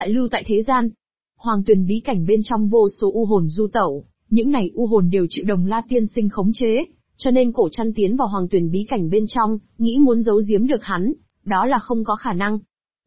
lại lưu tại thế gian. Hoàng Tuyền bí cảnh bên trong vô số u hồn du tẩu, những này u hồn đều chịu Đồng La tiên sinh khống chế, cho nên Cổ Trăn tiến vào Hoàng Tuyền bí cảnh bên trong, nghĩ muốn giấu giếm được hắn, đó là không có khả năng.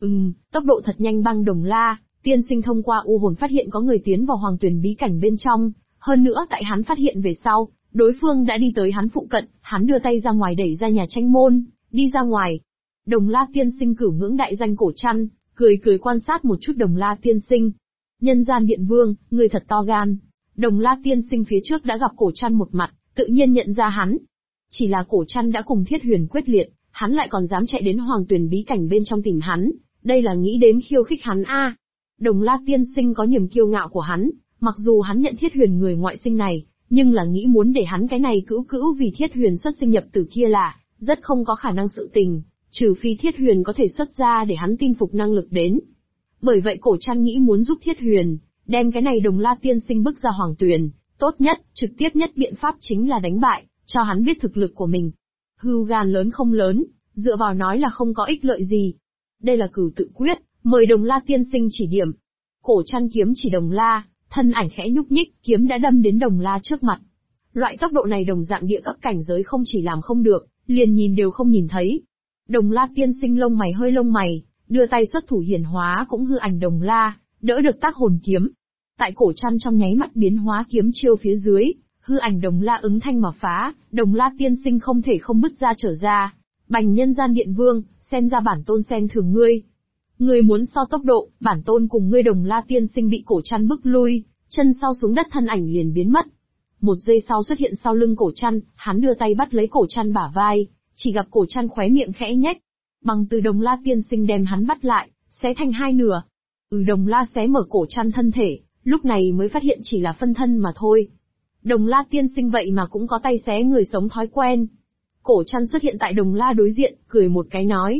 Tốc độ thật nhanh băng Đồng La tiên sinh thông qua u hồn phát hiện có người tiến vào Hoàng Tuyền bí cảnh bên trong, hơn nữa tại hắn phát hiện về sau, đối phương đã đi tới hắn phụ cận, hắn đưa tay ra ngoài đẩy ra nhà tranh môn, đi ra ngoài. Đồng La tiên sinh cửu ngưỡng đại danh Cổ Trăn, cười cười quan sát một chút Đồng La tiên sinh. Nhân gian điện vương, người thật to gan. Đồng La tiên sinh phía trước đã gặp Cổ Trăn một mặt, tự nhiên nhận ra hắn. Chỉ là Cổ Trăn đã cùng Thiết Huyền quyết liệt, hắn lại còn dám chạy đến Hoàng Tuyền bí cảnh bên trong tìm hắn, đây là nghĩ đến khiêu khích hắn a. Đồng La tiên sinh có niềm kiêu ngạo của hắn, mặc dù hắn nhận Thiết Huyền người ngoại sinh này, nhưng là nghĩ muốn để hắn cái này cữu vì Thiết Huyền xuất sinh nhập tử kia là rất không có khả năng sự tình, trừ phi Thiết Huyền có thể xuất ra để hắn tin phục năng lực đến. Bởi vậy Cổ Trăn nghĩ muốn giúp Thiết Huyền đem cái này Đồng La tiên sinh bức ra Hoàng Tuyền, tốt nhất, trực tiếp nhất biện pháp chính là đánh bại, cho hắn biết thực lực của mình. Hưu gan lớn không lớn, dựa vào nói là không có ích lợi gì. Đây là cửu tự quyết, mời Đồng La tiên sinh chỉ điểm. Cổ Trăn kiếm chỉ Đồng La, thân ảnh khẽ nhúc nhích, kiếm đã đâm đến Đồng La trước mặt. Loại tốc độ này đồng dạng địa cấp cảnh giới không chỉ làm không được, liền nhìn đều không nhìn thấy. Đồng La tiên sinh lông mày hơi lông mày, đưa tay xuất thủ hiển hóa cũng hư ảnh Đồng La, đỡ được tác hồn kiếm. Tại Cổ Trăn trong nháy mắt biến hóa kiếm chiêu phía dưới, hư ảnh Đồng La ứng thanh mà phá, Đồng La tiên sinh không thể không bứt ra trở ra. Bành nhân gian điện vương, xem ra bản tôn xem thường ngươi. Ngươi muốn so tốc độ, bản tôn cùng ngươi. Đồng La tiên sinh bị Cổ Trăn bức lui, chân sau xuống đất thân ảnh liền biến mất. Một giây sau xuất hiện sau lưng Cổ Trăn, hắn đưa tay bắt lấy Cổ Trăn bả vai, chỉ gặp Cổ Trăn khóe miệng khẽ nhếch. Bằng từ Đồng La tiên sinh đem hắn bắt lại, xé thành hai nửa. Đồng La xé mở Cổ Trăn thân thể, lúc này mới phát hiện chỉ là phân thân mà thôi. Đồng La tiên sinh vậy mà cũng có tay xé người sống thói quen. Cổ Trăn xuất hiện tại Đồng La đối diện, cười một cái nói.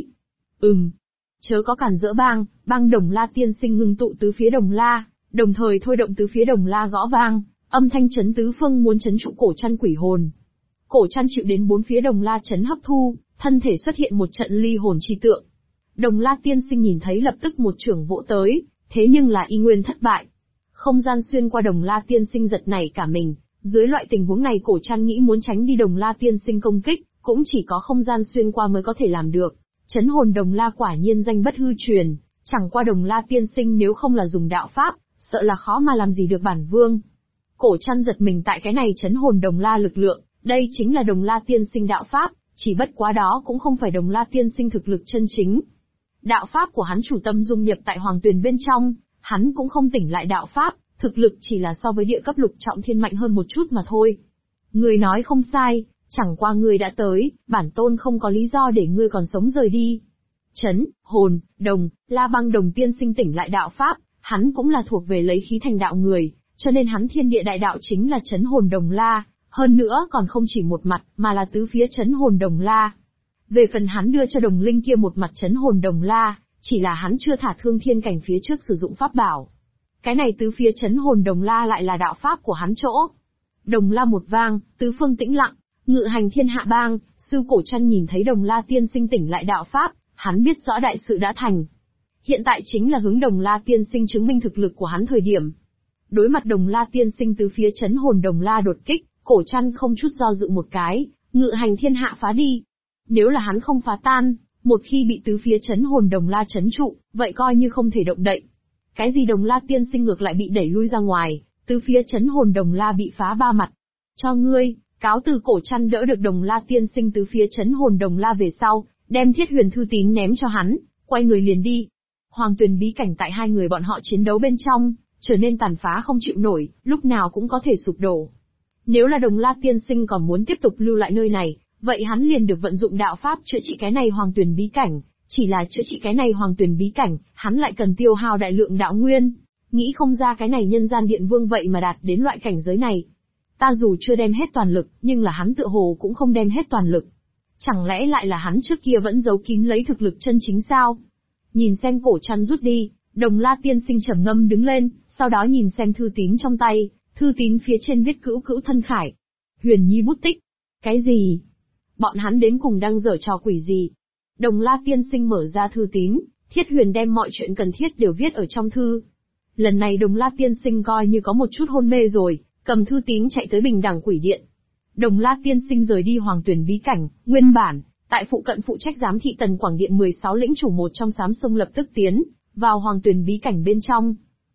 Chớ có cản rỡ bang Đồng La tiên sinh ngưng tụ tứ phía Đồng La, đồng thời thôi động tứ phía Đồng La gõ vang, âm thanh chấn tứ phương muốn chấn trụ Cổ Trăn quỷ hồn. Cổ Trăn chịu đến bốn phía Đồng La chấn hấp thu, thân thể xuất hiện một trận ly hồn chi tượng. Đồng La tiên sinh nhìn thấy lập tức một chưởng vỗ tới, thế nhưng là y nguyên thất bại. Không gian xuyên qua Đồng La tiên sinh giật nảy cả mình, dưới loại tình huống này Cổ Trăn nghĩ muốn tránh đi Đồng La tiên sinh công kích, cũng chỉ có không gian xuyên qua mới có thể làm được. Chấn hồn Đồng La quả nhiên danh bất hư truyền, chẳng qua Đồng La tiên sinh nếu không là dùng đạo pháp, sợ là khó mà làm gì được bản vương. Cổ Trăn giật mình tại cái này chấn hồn Đồng La lực lượng, đây chính là Đồng La tiên sinh đạo pháp, chỉ bất quá đó cũng không phải Đồng La tiên sinh thực lực chân chính. Đạo pháp của hắn chủ tâm dung nhập tại Hoàng Tuyền bên trong, hắn cũng không tỉnh lại đạo pháp, thực lực chỉ là so với địa cấp lục trọng thiên mạnh hơn một chút mà thôi. Người nói không sai, chẳng qua ngươi đã tới, bản tôn không có lý do để ngươi còn sống rời đi. Chấn, hồn, Đồng, La băng Đồng tiên sinh tỉnh lại đạo pháp, hắn cũng là thuộc về lấy khí thành đạo người, cho nên hắn thiên địa đại đạo chính là chấn hồn Đồng La, hơn nữa còn không chỉ một mặt, mà là tứ phía chấn hồn Đồng La. Về phần hắn đưa cho Đồng Linh kia một mặt chấn hồn Đồng La, chỉ là hắn chưa thả thương thiên cảnh phía trước sử dụng pháp bảo. Cái này tứ phía chấn hồn Đồng La lại là đạo pháp của hắn chỗ. Đồng La một vang, tứ phương tĩnh lặng, ngự hành thiên hạ bang, sư Cổ Trăn nhìn thấy Đồng La tiên sinh tỉnh lại đạo pháp, hắn biết rõ đại sự đã thành. Hiện tại chính là hướng Đồng La tiên sinh chứng minh thực lực của hắn thời điểm. Đối mặt Đồng La tiên sinh tứ phía chấn hồn Đồng La đột kích, Cổ Trăn không chút do dự một cái, ngự hành thiên hạ phá đi. Nếu là hắn không phá tan, một khi bị tứ phía chấn hồn Đồng La chấn trụ, vậy coi như không thể động đậy. Cái gì Đồng La tiên sinh ngược lại bị đẩy lui ra ngoài, tứ phía chấn hồn Đồng La bị phá ba mặt. Cho ngươi, cáo từ. Cổ Trăn đỡ được Đồng La tiên sinh tứ phía chấn hồn Đồng La về sau, đem Thiết Huyền thư tín ném cho hắn, quay người liền đi. Hoàng Tuyền bí cảnh tại hai người bọn họ chiến đấu bên trong, trở nên tàn phá không chịu nổi, lúc nào cũng có thể sụp đổ. Nếu là Đồng La tiên sinh còn muốn tiếp tục lưu lại nơi này, vậy hắn liền được vận dụng đạo pháp chữa trị cái này Hoàng Tuyền bí cảnh. Chỉ là chữa trị cái này Hoàng Tuyền bí cảnh, hắn lại cần tiêu hao đại lượng đạo nguyên. Nghĩ không ra cái này nhân gian điện vương vậy mà đạt đến loại cảnh giới này. Ta dù chưa đem hết toàn lực, nhưng là hắn tựa hồ cũng không đem hết toàn lực. Chẳng lẽ lại là hắn trước kia vẫn giấu kín lấy thực lực chân chính sao? Nhìn xem Cổ Trăn rút đi, Đồng La tiên sinh trầm ngâm đứng lên, sau đó nhìn xem thư tín trong tay, thư tín phía trên viết cữu cữu thân khải. Huyền Nhi bút tích. Cái gì? Bọn hắn đến cùng đang giở trò quỷ gì? Đồng La tiên sinh mở ra thư tín, Thiết Huyền đem mọi chuyện cần thiết đều viết ở trong thư. Lần này Đồng La Tiên Sinh coi như có một chút hôn mê rồi, cầm thư tín chạy tới Bình Đẳng Quỷ Điện. Đồng La Tiên Sinh rời đi Hoàng Tuyển bí cảnh, nguyên bản, tại phụ cận phụ trách giám thị Tần Quảng Điện 16 lĩnh chủ một trong Sám Sông lập tức tiến vào Hoàng Tuyển bí cảnh bên trong.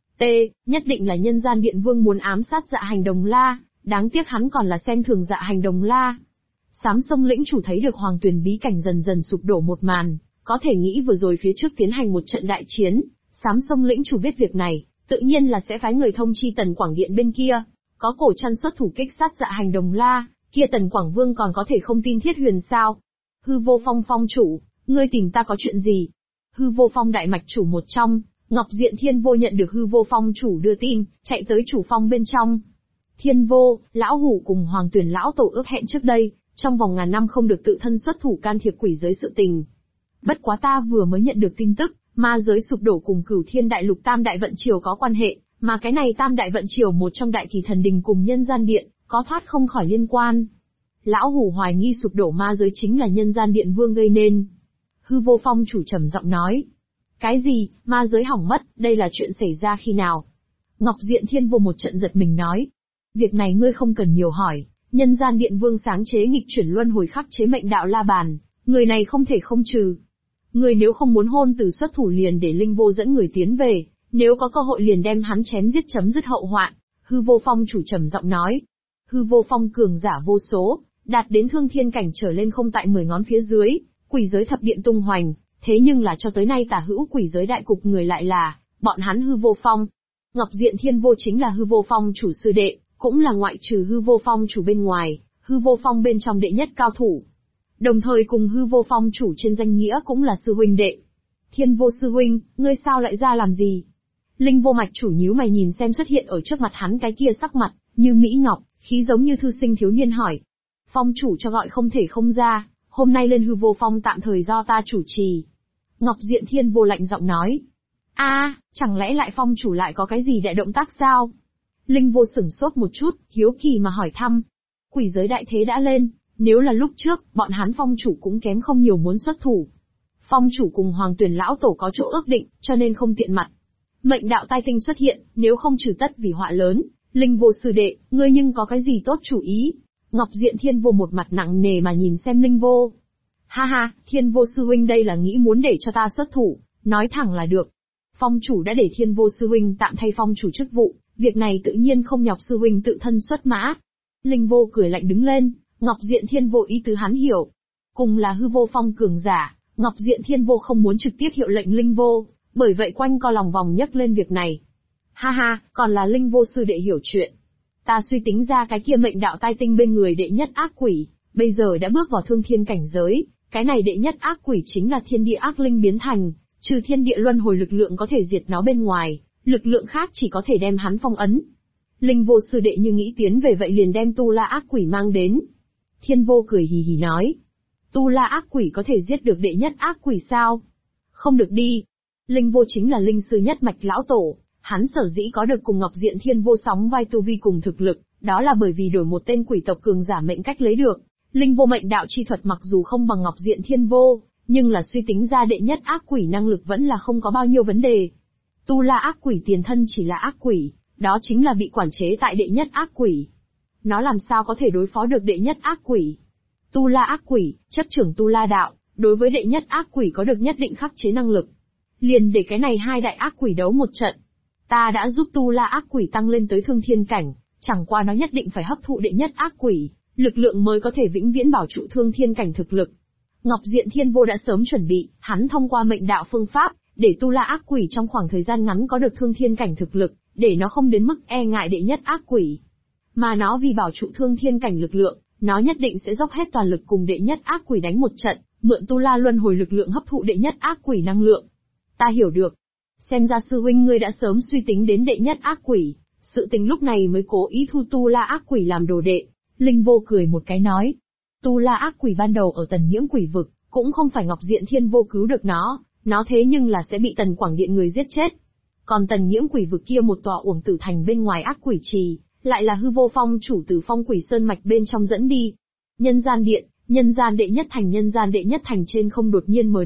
Nhất định là Nhân Gian Điện Vương muốn ám sát Dạ Hành Đồng La, đáng tiếc hắn còn là xem thường Dạ Hành Đồng La. Sám Sông lĩnh chủ thấy được Hoàng Tuyển bí cảnh dần dần sụp đổ một màn, có thể nghĩ vừa rồi phía trước tiến hành một trận đại chiến, Sám Sông lĩnh chủ biết việc này, tự nhiên là sẽ phái người thông chi Tần Quảng Điện bên kia, có Cổ Trăn xuất thủ kích sát Dạ Hành Đồng La, kia Tần Quảng Vương còn có thể không tin Thiết Huyền sao? Hư Vô Phong phong chủ, ngươi tìm ta có chuyện gì? Hư Vô Phong đại mạch chủ một trong, Ngọc Diện Thiên Vô nhận được Hư Vô Phong chủ đưa tin, chạy tới chủ phong bên trong. Thiên Vô, lão hủ cùng Hoàng Tuyển lão tổ ước hẹn trước đây, trong vòng ngàn năm không được tự thân xuất thủ can thiệp quỷ giới sự tình. Bất quá ta vừa mới nhận được tin tức, ma giới sụp đổ cùng Cửu Thiên Đại Lục Tam Đại Vận Triều có quan hệ, mà cái này Tam Đại Vận Triều một trong Đại Kỳ Thần Đình cùng Nhân Gian Điện, có thoát không khỏi liên quan. Lão hủ hoài nghi sụp đổ ma giới chính là Nhân Gian Điện Vương gây nên. Hư Vô Phong chủ trầm giọng nói. Cái gì, ma giới hỏng mất, đây là chuyện xảy ra khi nào? Ngọc Diện Thiên Vô một trận giật mình nói. Việc này ngươi không cần nhiều hỏi, Nhân Gian Điện Vương sáng chế nghịch chuyển luân hồi khắc chế mệnh đạo La Bàn, người này không thể không trừ. Người nếu không muốn hôn từ xuất thủ liền để Linh Vô dẫn người tiến về, nếu có cơ hội liền đem hắn chém giết chấm dứt hậu hoạn. Hư Vô Phong chủ trầm giọng nói. Hư Vô Phong cường giả vô số, đạt đến thương thiên cảnh trở lên không tại 10 ngón phía dưới, quỷ giới thập điện tung hoành, thế nhưng là cho tới nay tả hữu quỷ giới đại cục người lại là bọn hắn Hư Vô Phong. Ngọc Diện Thiên Vô chính là Hư Vô Phong chủ sư đệ, cũng là ngoại trừ Hư Vô Phong chủ bên ngoài, Hư Vô Phong bên trong đệ nhất cao thủ. Đồng thời cùng Hư Vô Phong chủ trên danh nghĩa cũng là sư huynh đệ. Thiên Vô sư huynh, ngươi sao lại ra làm gì? Linh Vô mạch chủ nhíu mày nhìn xem xuất hiện ở trước mặt hắn cái kia sắc mặt như mỹ ngọc, khí giống như thư sinh thiếu niên hỏi. Phong chủ cho gọi không thể không ra, hôm nay lên Hư Vô Phong tạm thời do ta chủ trì. Ngọc Diện Thiên Vô lạnh giọng nói. Chẳng lẽ lại phong chủ lại có cái gì đại động tác sao? Linh Vô sửng sốt một chút, hiếu kỳ mà hỏi thăm. Quỷ giới đại thế đã lên, nếu là lúc trước, bọn hắn phong chủ cũng kém không nhiều muốn xuất thủ. Phong chủ cùng Hoàng Tuyển lão tổ có chỗ ước định, cho nên không tiện mặt. Mệnh đạo tai tinh xuất hiện, nếu không trừ tất vì họa lớn. Linh Vô sư đệ, ngươi nhưng có cái gì tốt chủ ý? Ngọc Diện Thiên Vô một mặt nặng nề mà nhìn xem Linh Vô. Ha ha, Thiên Vô sư huynh đây là nghĩ muốn để cho ta xuất thủ, nói thẳng là được. Phong chủ đã để Thiên Vô sư huynh tạm thay phong chủ chức vụ, việc này tự nhiên không nhọc sư huynh tự thân xuất mã. Linh Vô cười lạnh đứng lên, Ngọc Diện Thiên Vô ý tứ hắn hiểu. Cùng là Hư Vô Phong cường giả, Ngọc Diện Thiên Vô không muốn trực tiếp hiệu lệnh Linh Vô, bởi vậy quanh co lòng vòng nhắc lên việc này. Ha ha, còn là Linh Vô sư đệ hiểu chuyện. Ta suy tính ra cái kia mệnh đạo tai tinh bên người đệ nhất ác quỷ, bây giờ đã bước vào thương thiên cảnh giới, cái này đệ nhất ác quỷ chính là thiên địa ác linh biến thành, trừ thiên địa luân hồi lực lượng có thể diệt nó bên ngoài, lực lượng khác chỉ có thể đem hắn phong ấn. Linh Vô sư đệ như nghĩ tiến về vậy liền đem Tu La ác quỷ mang đến. Thiên Vô cười hì hì nói. Tu La ác quỷ có thể giết được đệ nhất ác quỷ sao? Không được đi. Linh Vô chính là linh sư nhất mạch lão tổ, hắn sở dĩ có được cùng Ngọc Diện Thiên Vô sóng vai tu vi cùng thực lực, đó là bởi vì đổi một tên quỷ tộc cường giả mệnh cách lấy được. Linh Vô mệnh đạo chi thuật mặc dù không bằng Ngọc Diện Thiên Vô, nhưng là suy tính ra đệ nhất ác quỷ năng lực vẫn là không có bao nhiêu vấn đề. Tu La ác quỷ tiền thân chỉ là ác quỷ, đó chính là bị quản chế tại đệ nhất ác quỷ. Nó làm sao có thể đối phó được đệ nhất ác quỷ? Tu La ác quỷ, chấp trưởng Tu La đạo, đối với đệ nhất ác quỷ có được nhất định khắc chế năng lực. Liền để cái này hai đại ác quỷ đấu một trận. Ta đã giúp Tu La ác quỷ tăng lên tới thương thiên cảnh, chẳng qua nó nhất định phải hấp thụ đệ nhất ác quỷ, lực lượng mới có thể vĩnh viễn bảo trụ thương thiên cảnh thực lực. Ngọc Diện Thiên Vô đã sớm chuẩn bị, hắn thông qua mệnh đạo phương pháp, để Tu La ác quỷ trong khoảng thời gian ngắn có được thương thiên cảnh thực lực, để nó không đến mức e ngại đệ nhất ác quỷ. Mà nó vì bảo trụ thương thiên cảnh lực lượng, nó nhất định sẽ dốc hết toàn lực cùng đệ nhất ác quỷ đánh một trận, mượn Tu La luân hồi lực lượng hấp thụ đệ nhất ác quỷ năng lượng. Ta hiểu được. Xem ra sư huynh ngươi đã sớm suy tính đến đệ nhất ác quỷ, sự tình lúc này mới cố ý thu Tu La ác quỷ làm đồ đệ. Linh Vô cười một cái nói. Tu La ác quỷ ban đầu ở Tần Nhiễm quỷ vực, cũng không phải Ngọc Diện Thiên Vô cứu được nó thế nhưng là sẽ bị Tần Quảng Điện người giết chết. Còn Tần Nhiễm quỷ vực kia một tòa uổng tử thành bên ngoài ác quỷ trì, lại là Hư Vô Phong chủ từ Phong Quỷ Sơn mạch bên trong dẫn đi. Nhân Gian Điện, nhân gian đệ nhất thành trên không đột nhiên mở đi,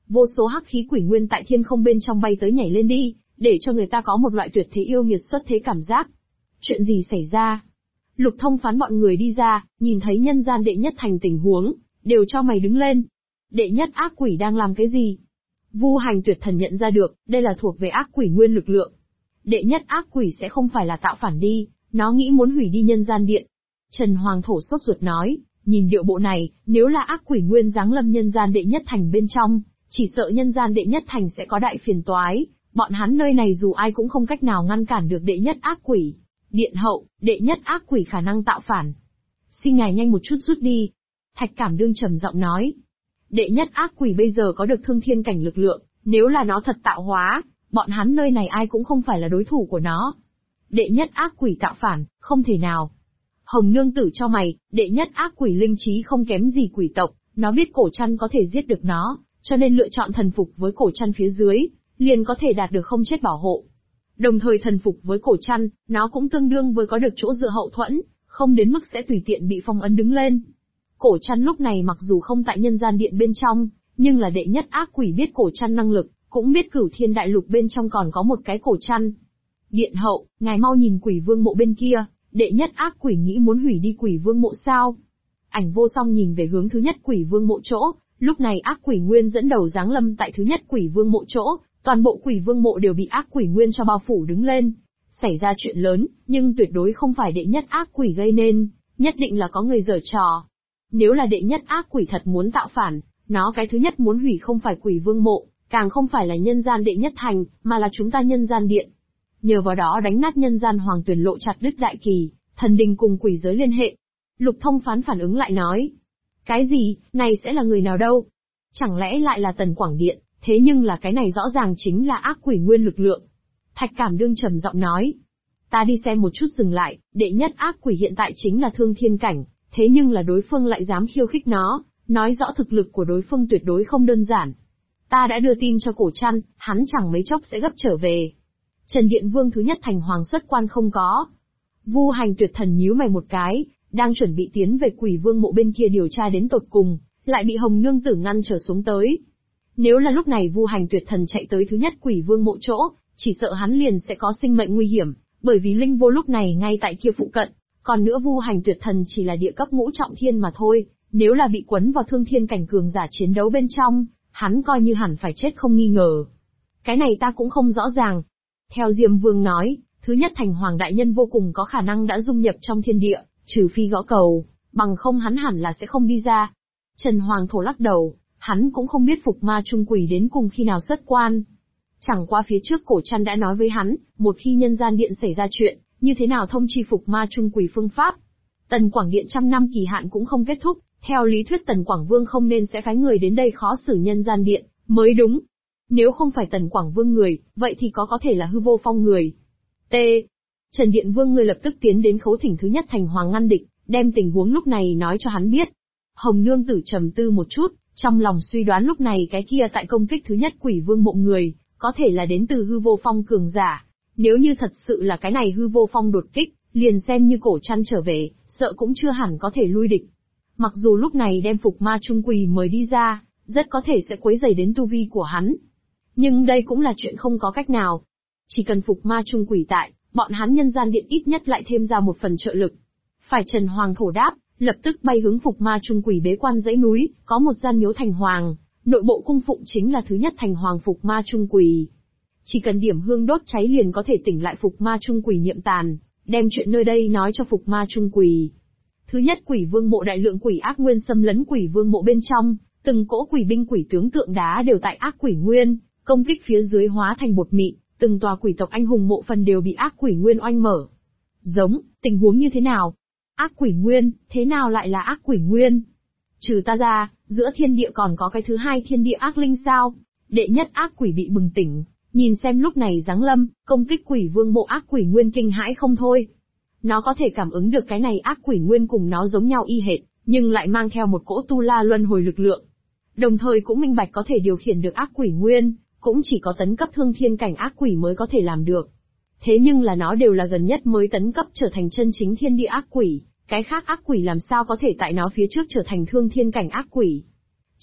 vô số hắc khí quỷ nguyên tại thiên không bên trong bay tới nhảy lên đi, để cho người ta có một loại tuyệt thế yêu nghiệt xuất thế cảm giác. Chuyện gì xảy ra? Lục Thông Phán bọn người đi ra, nhìn thấy nhân gian đệ nhất thành tình huống, đều cho mày đứng lên. Đệ nhất ác quỷ đang làm cái gì? Vu Hành Tuyệt Thần nhận ra được, đây là thuộc về ác quỷ nguyên lực lượng. Đệ nhất ác quỷ sẽ không phải là tạo phản đi, nó nghĩ muốn hủy đi nhân gian điện. Trần Hoàng Thổ sốt ruột nói, nhìn điệu bộ này, nếu là ác quỷ nguyên giáng lâm nhân gian đệ nhất thành bên trong, chỉ sợ nhân gian đệ nhất thành sẽ có đại phiền toái, bọn hắn nơi này dù ai cũng không cách nào ngăn cản được đệ nhất ác quỷ. Điện hậu, đệ nhất ác quỷ khả năng tạo phản. Xin ngài nhanh một chút rút đi. Thạch Cảm Đương trầm giọng nói. Đệ nhất ác quỷ bây giờ có được thương thiên cảnh lực lượng, nếu là nó thật tạo hóa, bọn hắn nơi này ai cũng không phải là đối thủ của nó. Đệ nhất ác quỷ tạo phản, không thể nào. Hồng Nương Tử cho mày, đệ nhất ác quỷ linh trí không kém gì quỷ tộc, nó biết cổ trăn có thể giết được nó, cho nên lựa chọn thần phục với cổ trăn phía dưới, liền có thể đạt được không chết bảo hộ. Đồng thời thần phục với cổ trăn, nó cũng tương đương với có được chỗ dựa hậu thuẫn, không đến mức sẽ tùy tiện bị phong ấn đứng lên. Cổ trăn lúc này mặc dù không tại nhân gian điện bên trong, nhưng là đệ nhất ác quỷ biết cổ trăn năng lực, cũng biết Cửu Thiên Đại Lục bên trong còn có một cái cổ trăn. Điện hậu, ngài mau nhìn Quỷ Vương mộ bên kia, đệ nhất ác quỷ nghĩ muốn hủy đi Quỷ Vương mộ sao? Ảnh Vô Song nhìn về hướng thứ nhất Quỷ Vương mộ chỗ, lúc này ác quỷ nguyên dẫn đầu giáng lâm tại thứ nhất Quỷ Vương mộ chỗ, toàn bộ Quỷ Vương mộ đều bị ác quỷ nguyên cho bao phủ đứng lên. Xảy ra chuyện lớn, nhưng tuyệt đối không phải đệ nhất ác quỷ gây nên, nhất định là có người giở trò. Nếu là đệ nhất ác quỷ thật muốn tạo phản, nó cái thứ nhất muốn hủy không phải Quỷ Vương mộ, càng không phải là nhân gian đệ nhất thành, mà là chúng ta nhân gian điện. Nhờ vào đó đánh nát nhân gian hoàng tuyển lộ chặt đứt đại kỳ, thần đình cùng quỷ giới liên hệ. Lục Thông Phán phản ứng lại nói. Cái gì, này sẽ là người nào đâu? Chẳng lẽ lại là Tần Quảng Điện, thế nhưng là cái này rõ ràng chính là ác quỷ nguyên lực lượng. Thạch Cảm Đương trầm giọng nói. Ta đi xem một chút dừng lại, đệ nhất ác quỷ hiện tại chính là thương thiên cảnh, thế nhưng là đối phương lại dám khiêu khích nó, nói rõ thực lực của đối phương tuyệt đối không đơn giản. Ta đã đưa tin cho cổ trăn, hắn chẳng mấy chốc sẽ gấp trở về. Trần Điện Vương thứ nhất thành hoàng xuất quan không có. Vu Hành Tuyệt Thần nhíu mày một cái, đang chuẩn bị tiến về Quỷ Vương mộ bên kia điều tra đến tột cùng, lại bị Hồng Nương Tử ngăn trở xuống tới. Nếu là lúc này Vu Hành Tuyệt Thần chạy tới thứ nhất Quỷ Vương mộ chỗ, chỉ sợ hắn liền sẽ có sinh mệnh nguy hiểm, bởi vì linh vô lúc này ngay tại kia phụ cận. Còn nữa Vu Hành Tuyệt Thần chỉ là địa cấp ngũ trọng thiên mà thôi, nếu là bị quấn vào thương thiên cảnh cường giả chiến đấu bên trong, hắn coi như hẳn phải chết không nghi ngờ. Cái này ta cũng không rõ ràng. Theo Diêm Vương nói, thứ nhất thành hoàng đại nhân vô cùng có khả năng đã dung nhập trong thiên địa, trừ phi gõ cầu, bằng không hắn hẳn là sẽ không đi ra. Trần Hoàng Thổ lắc đầu, hắn cũng không biết Phục Ma Trung Quỷ đến cùng khi nào xuất quan. Chẳng qua phía trước cổ trăn đã nói với hắn, một khi nhân gian điện xảy ra chuyện, như thế nào thông chi Phục Ma Trung Quỷ phương pháp. Tần Quảng Điện trăm năm kỳ hạn cũng không kết thúc, theo lý thuyết Tần Quảng Vương không nên sẽ phái người đến đây khó xử nhân gian điện, mới đúng. Nếu không phải Tần Quảng Vương người, vậy thì có thể là Hư Vô Phong người. T. Trần Điện Vương người lập tức tiến đến khấu thỉnh thứ nhất thành hoàng ngăn địch, đem tình huống lúc này nói cho hắn biết. Hồng Nương Tử trầm tư một chút, trong lòng suy đoán lúc này cái kia tại công kích thứ nhất Quỷ Vương mộ người, có thể là đến từ Hư Vô Phong cường giả. Nếu như thật sự là cái này Hư Vô Phong đột kích, liền xem như cổ trăn trở về, sợ cũng chưa hẳn có thể lui địch. Mặc dù lúc này đem Phục Ma Trung Quỷ mời đi ra, rất có thể sẽ quấy rầy đến tu vi của hắn. Nhưng đây cũng là chuyện không có cách nào. Chỉ cần Phục Ma Trung Quỷ tại, bọn hắn nhân gian điện ít nhất lại thêm ra một phần trợ lực. Phải Trần Hoàng Thổ đáp, lập tức bay hướng Phục Ma Trung Quỷ bế quan dãy núi, có một gian miếu thành hoàng, nội bộ cung phụng chính là thứ nhất thành hoàng Phục Ma Trung Quỷ. Chỉ cần điểm hương đốt cháy liền có thể tỉnh lại Phục Ma Trung Quỷ niệm tàn, đem chuyện nơi đây nói cho Phục Ma Trung Quỷ. Thứ nhất Quỷ Vương mộ đại lượng quỷ ác nguyên xâm lấn Quỷ Vương mộ bên trong, từng cỗ quỷ binh quỷ tướng tượng đá đều tại ác quỷ nguyên, công kích phía dưới hóa thành bột mịn, từng tòa quỷ tộc anh hùng mộ phần đều bị ác quỷ nguyên oanh mở. Giống, tình huống như thế nào? Ác quỷ nguyên, thế nào lại là ác quỷ nguyên? Trừ ta ra, giữa thiên địa còn có cái thứ hai thiên địa ác linh sao? Đệ nhất ác quỷ bị bừng tỉnh, nhìn xem lúc này giáng lâm, công kích Quỷ Vương mộ ác quỷ nguyên kinh hãi không thôi. Nó có thể cảm ứng được cái này ác quỷ nguyên cùng nó giống nhau y hệt, nhưng lại mang theo một cỗ tu la luân hồi lực lượng. Đồng thời cũng minh bạch có thể điều khiển được ác quỷ nguyên, cũng chỉ có tấn cấp thương thiên cảnh ác quỷ mới có thể làm được. Thế nhưng là nó đều là gần nhất mới tấn cấp trở thành chân chính thiên địa ác quỷ, cái khác ác quỷ làm sao có thể tại nó phía trước trở thành thương thiên cảnh ác quỷ.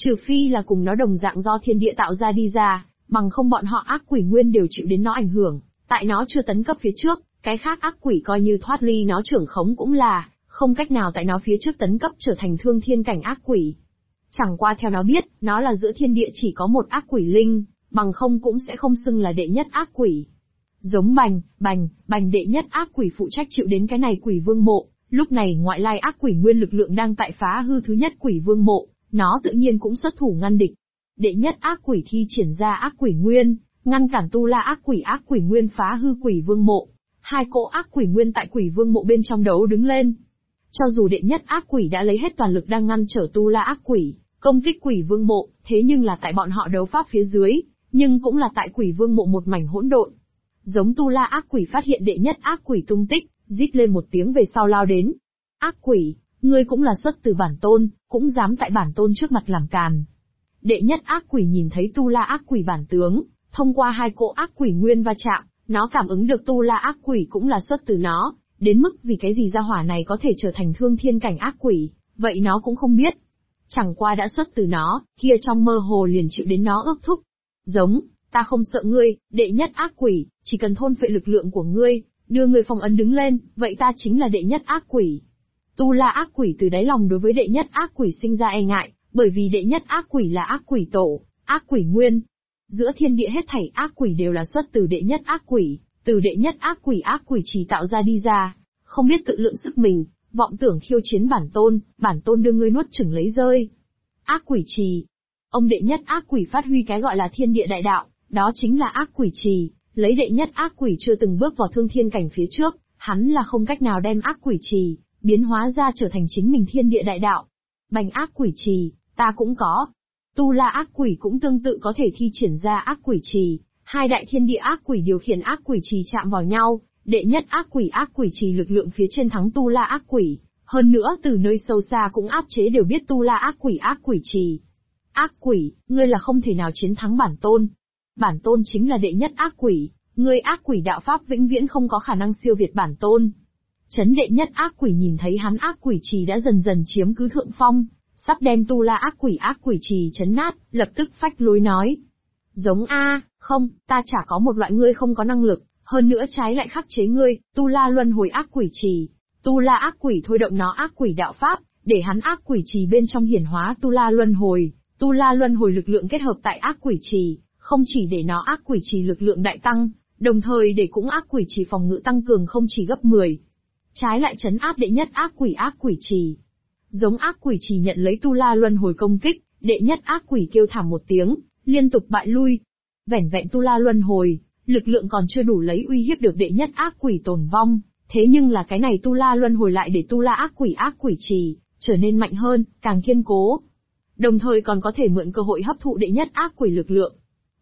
Trừ phi là cùng nó đồng dạng do thiên địa tạo ra đi ra, bằng không bọn họ ác quỷ nguyên đều chịu đến nó ảnh hưởng, tại nó chưa tấn cấp phía trước, cái khác ác quỷ coi như thoát ly nó trưởng khống cũng là, không cách nào tại nó phía trước tấn cấp trở thành thương thiên cảnh ác quỷ. Chẳng qua theo nó biết, nó là giữa thiên địa chỉ có một ác quỷ linh, bằng không cũng sẽ không xưng là đệ nhất ác quỷ. Giống bành đệ nhất ác quỷ phụ trách chịu đến cái này quỷ vương mộ, lúc này ngoại lai ác quỷ nguyên lực lượng đang tại phá hư thứ nhất quỷ vương mộ, nó tự nhiên cũng xuất thủ ngăn địch. Đệ nhất ác quỷ thi triển ra ác quỷ nguyên, ngăn cản tu la ác quỷ nguyên phá hư quỷ vương mộ. Hai cỗ ác quỷ nguyên tại quỷ vương mộ bên trong đấu đứng lên. Cho dù đệ nhất ác quỷ đã lấy hết toàn lực đang ngăn trở tu la ác quỷ, công kích quỷ vương mộ, thế nhưng là tại bọn họ đấu pháp phía dưới, nhưng cũng là tại quỷ vương mộ một mảnh hỗn độn. Giống tu la ác quỷ phát hiện đệ nhất ác quỷ tung tích, rít lên một tiếng về sau lao đến. Ác quỷ, ngươi cũng là xuất từ bản tôn, cũng dám tại bản tôn trước mặt làm càn. Đệ nhất ác quỷ nhìn thấy tu la ác quỷ bản tướng, thông qua hai cỗ ác quỷ nguyên va chạm, nó cảm ứng được tu la ác quỷ cũng là xuất từ nó, đến mức vì cái gì gia hỏa này có thể trở thành thương thiên cảnh ác quỷ, vậy nó cũng không biết. Chẳng qua đã xuất từ nó, kia trong mơ hồ liền chịu đến nó ước thúc. Giống, ta không sợ ngươi, đệ nhất ác quỷ, chỉ cần thôn phệ lực lượng của ngươi, đưa ngươi phong ấn đứng lên, vậy ta chính là đệ nhất ác quỷ. Tu la ác quỷ từ đáy lòng đối với đệ nhất ác quỷ sinh ra e ngại, bởi vì đệ nhất ác quỷ là ác quỷ tổ, ác quỷ nguyên. Giữa thiên địa hết thảy ác quỷ đều là xuất từ đệ nhất ác quỷ, từ đệ nhất ác quỷ chỉ tạo ra đi ra, không biết tự lượng sức mình, vọng tưởng khiêu chiến bản tôn đưa ngươi nuốt chửng lấy rơi. Ác quỷ trì. Ông đệ nhất ác quỷ phát huy cái gọi là thiên địa đại đạo, đó chính là ác quỷ trì, lấy đệ nhất ác quỷ chưa từng bước vào thương thiên cảnh phía trước, hắn là không cách nào đem ác quỷ trì biến hóa ra trở thành chính mình thiên địa đại đạo. Bành ác quỷ trì, ta cũng có. Tu la ác quỷ cũng tương tự có thể thi triển ra ác quỷ trì, hai đại thiên địa ác quỷ điều khiển ác quỷ trì chạm vào nhau, đệ nhất ác quỷ trì lực lượng phía trên thắng tu la ác quỷ, hơn nữa từ nơi sâu xa cũng áp chế đều biết tu la ác quỷ trì. Ác quỷ, ngươi là không thể nào chiến thắng bản tôn. Bản tôn chính là đệ nhất ác quỷ, ngươi ác quỷ đạo pháp vĩnh viễn không có khả năng siêu việt bản tôn. Chấn đệ nhất ác quỷ nhìn thấy hắn ác quỷ trì đã dần dần chiếm cứ thượng phong, sắp đem tu la ác quỷ trì chấn nát, lập tức phách lối nói. Giống không, ta chả có một loại ngươi không có năng lực, hơn nữa trái lại khắc chế ngươi, tu la luân hồi ác quỷ trì. Tu la ác quỷ thôi động nó ác quỷ đạo pháp, để hắn ác quỷ trì bên trong hiển hóa tu la luân hồi lực lượng kết hợp tại ác quỷ trì, không chỉ để nó ác quỷ trì lực lượng đại tăng, đồng thời để cũng ác quỷ trì phòng ngự tăng cường không chỉ gấp 10. Trái lại trấn áp đệ nhất ác quỷ trì. Giống ác quỷ trì nhận lấy tu la luân hồi công kích, đệ nhất ác quỷ kêu thảm một tiếng, liên tục bại lui. Vẻn vẹn tu la luân hồi, lực lượng còn chưa đủ lấy uy hiếp được đệ nhất ác quỷ tồn vong, thế nhưng là cái này tu la luân hồi lại để tu la ác quỷ trì trở nên mạnh hơn, càng kiên cố. Đồng thời còn có thể mượn cơ hội hấp thụ đệ nhất ác quỷ lực lượng.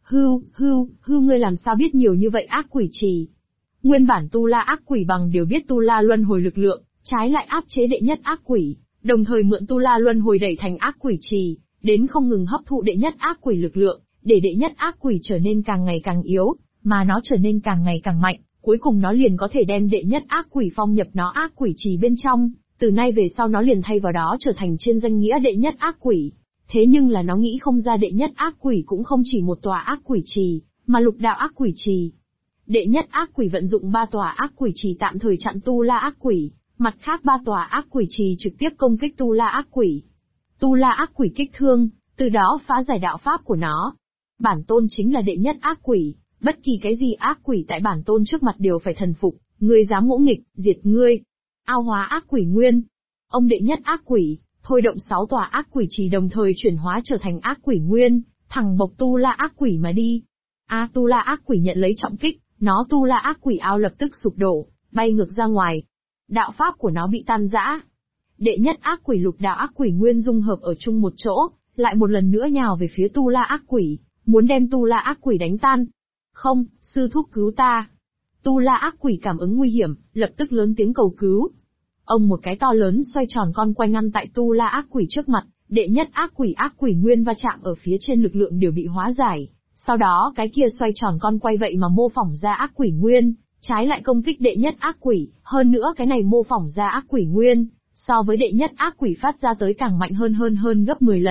Hư ngươi làm sao biết nhiều như vậy ác quỷ trì? Nguyên bản tu la ác quỷ bằng đều biết tu la luân hồi lực lượng, trái lại áp chế đệ nhất ác quỷ, đồng thời mượn tu la luân hồi đẩy thành ác quỷ trì, đến không ngừng hấp thụ đệ nhất ác quỷ lực lượng, để đệ nhất ác quỷ trở nên càng ngày càng yếu, mà nó trở nên càng ngày càng mạnh, cuối cùng nó liền có thể đem đệ nhất ác quỷ phong nhập nó ác quỷ trì bên trong, từ nay về sau nó liền thay vào đó trở thành trên danh nghĩa đệ nhất ác quỷ. Thế nhưng là nó nghĩ không ra đệ nhất ác quỷ cũng không chỉ một tòa ác quỷ trì, mà lục đạo ác quỷ trì. Đệ nhất ác quỷ vận dụng 3 tòa ác quỷ trì tạm thời chặn tu la ác quỷ, mặt khác 3 tòa ác quỷ trì trực tiếp công kích tu la ác quỷ. Tu la ác quỷ kích thương, từ đó phá giải đạo pháp của nó. Bản tôn chính là đệ nhất ác quỷ, bất kỳ cái gì ác quỷ tại bản tôn trước mặt đều phải thần phục, ngươi dám ngỗ nghịch, diệt ngươi. Ao hóa ác quỷ nguyên. Ông đệ nhất ác quỷ, thôi động 6 tòa ác quỷ trì đồng thời chuyển hóa trở thành ác quỷ nguyên, thẳng bộc tu la ác quỷ mà đi. Tu la ác quỷ nhận lấy trọng kích, nó tu la ác quỷ ao lập tức sụp đổ, bay ngược ra ngoài. Đạo pháp của nó bị tan rã. Đệ nhất ác quỷ lục đạo ác quỷ nguyên dung hợp ở chung một chỗ, lại một lần nữa nhào về phía tu la ác quỷ, muốn đem tu la ác quỷ đánh tan. Không, sư thúc cứu ta. Tu la ác quỷ cảm ứng nguy hiểm, lập tức lớn tiếng cầu cứu. Ông một cái to lớn xoay tròn con quay ngăn tại tu la ác quỷ trước mặt, đệ nhất ác quỷ nguyên va chạm ở phía trên lực lượng đều bị hóa giải. Sau đó cái kia xoay tròn con quay vậy mà mô phỏng ra ác quỷ nguyên, trái lại công kích đệ nhất ác quỷ, hơn nữa cái này mô phỏng ra ác quỷ nguyên, so với đệ nhất ác quỷ phát ra tới càng mạnh hơn gấp 10 lần.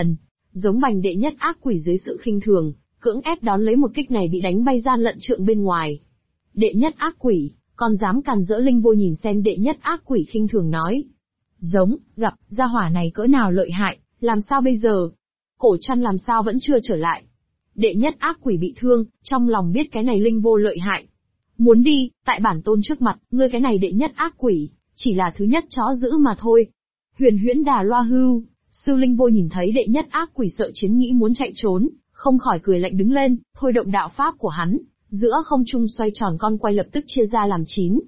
giống bành đệ nhất ác quỷ dưới sự khinh thường, cưỡng ép đón lấy một kích này bị đánh bay gian lận trượng bên ngoài. Đệ nhất ác quỷ, còn dám càn rỡ. Linh Vô nhìn xem đệ nhất ác quỷ khinh thường nói. Giống, gặp, gia hỏa này cỡ nào lợi hại, làm sao bây giờ? Cổ Trăn làm sao vẫn chưa trở lại? Đệ nhất ác quỷ bị thương, trong lòng biết cái này Linh Vô lợi hại. Muốn đi, tại bản tôn trước mặt, ngươi cái này đệ nhất ác quỷ, chỉ là thứ nhất chó giữ mà thôi. Huyền huyễn đà loa hưu, sư Linh Vô nhìn thấy đệ nhất ác quỷ sợ chiến nghĩ muốn chạy trốn, không khỏi cười lạnh đứng lên, thôi động đạo pháp của hắn, giữa không trung xoay tròn con quay lập tức chia ra làm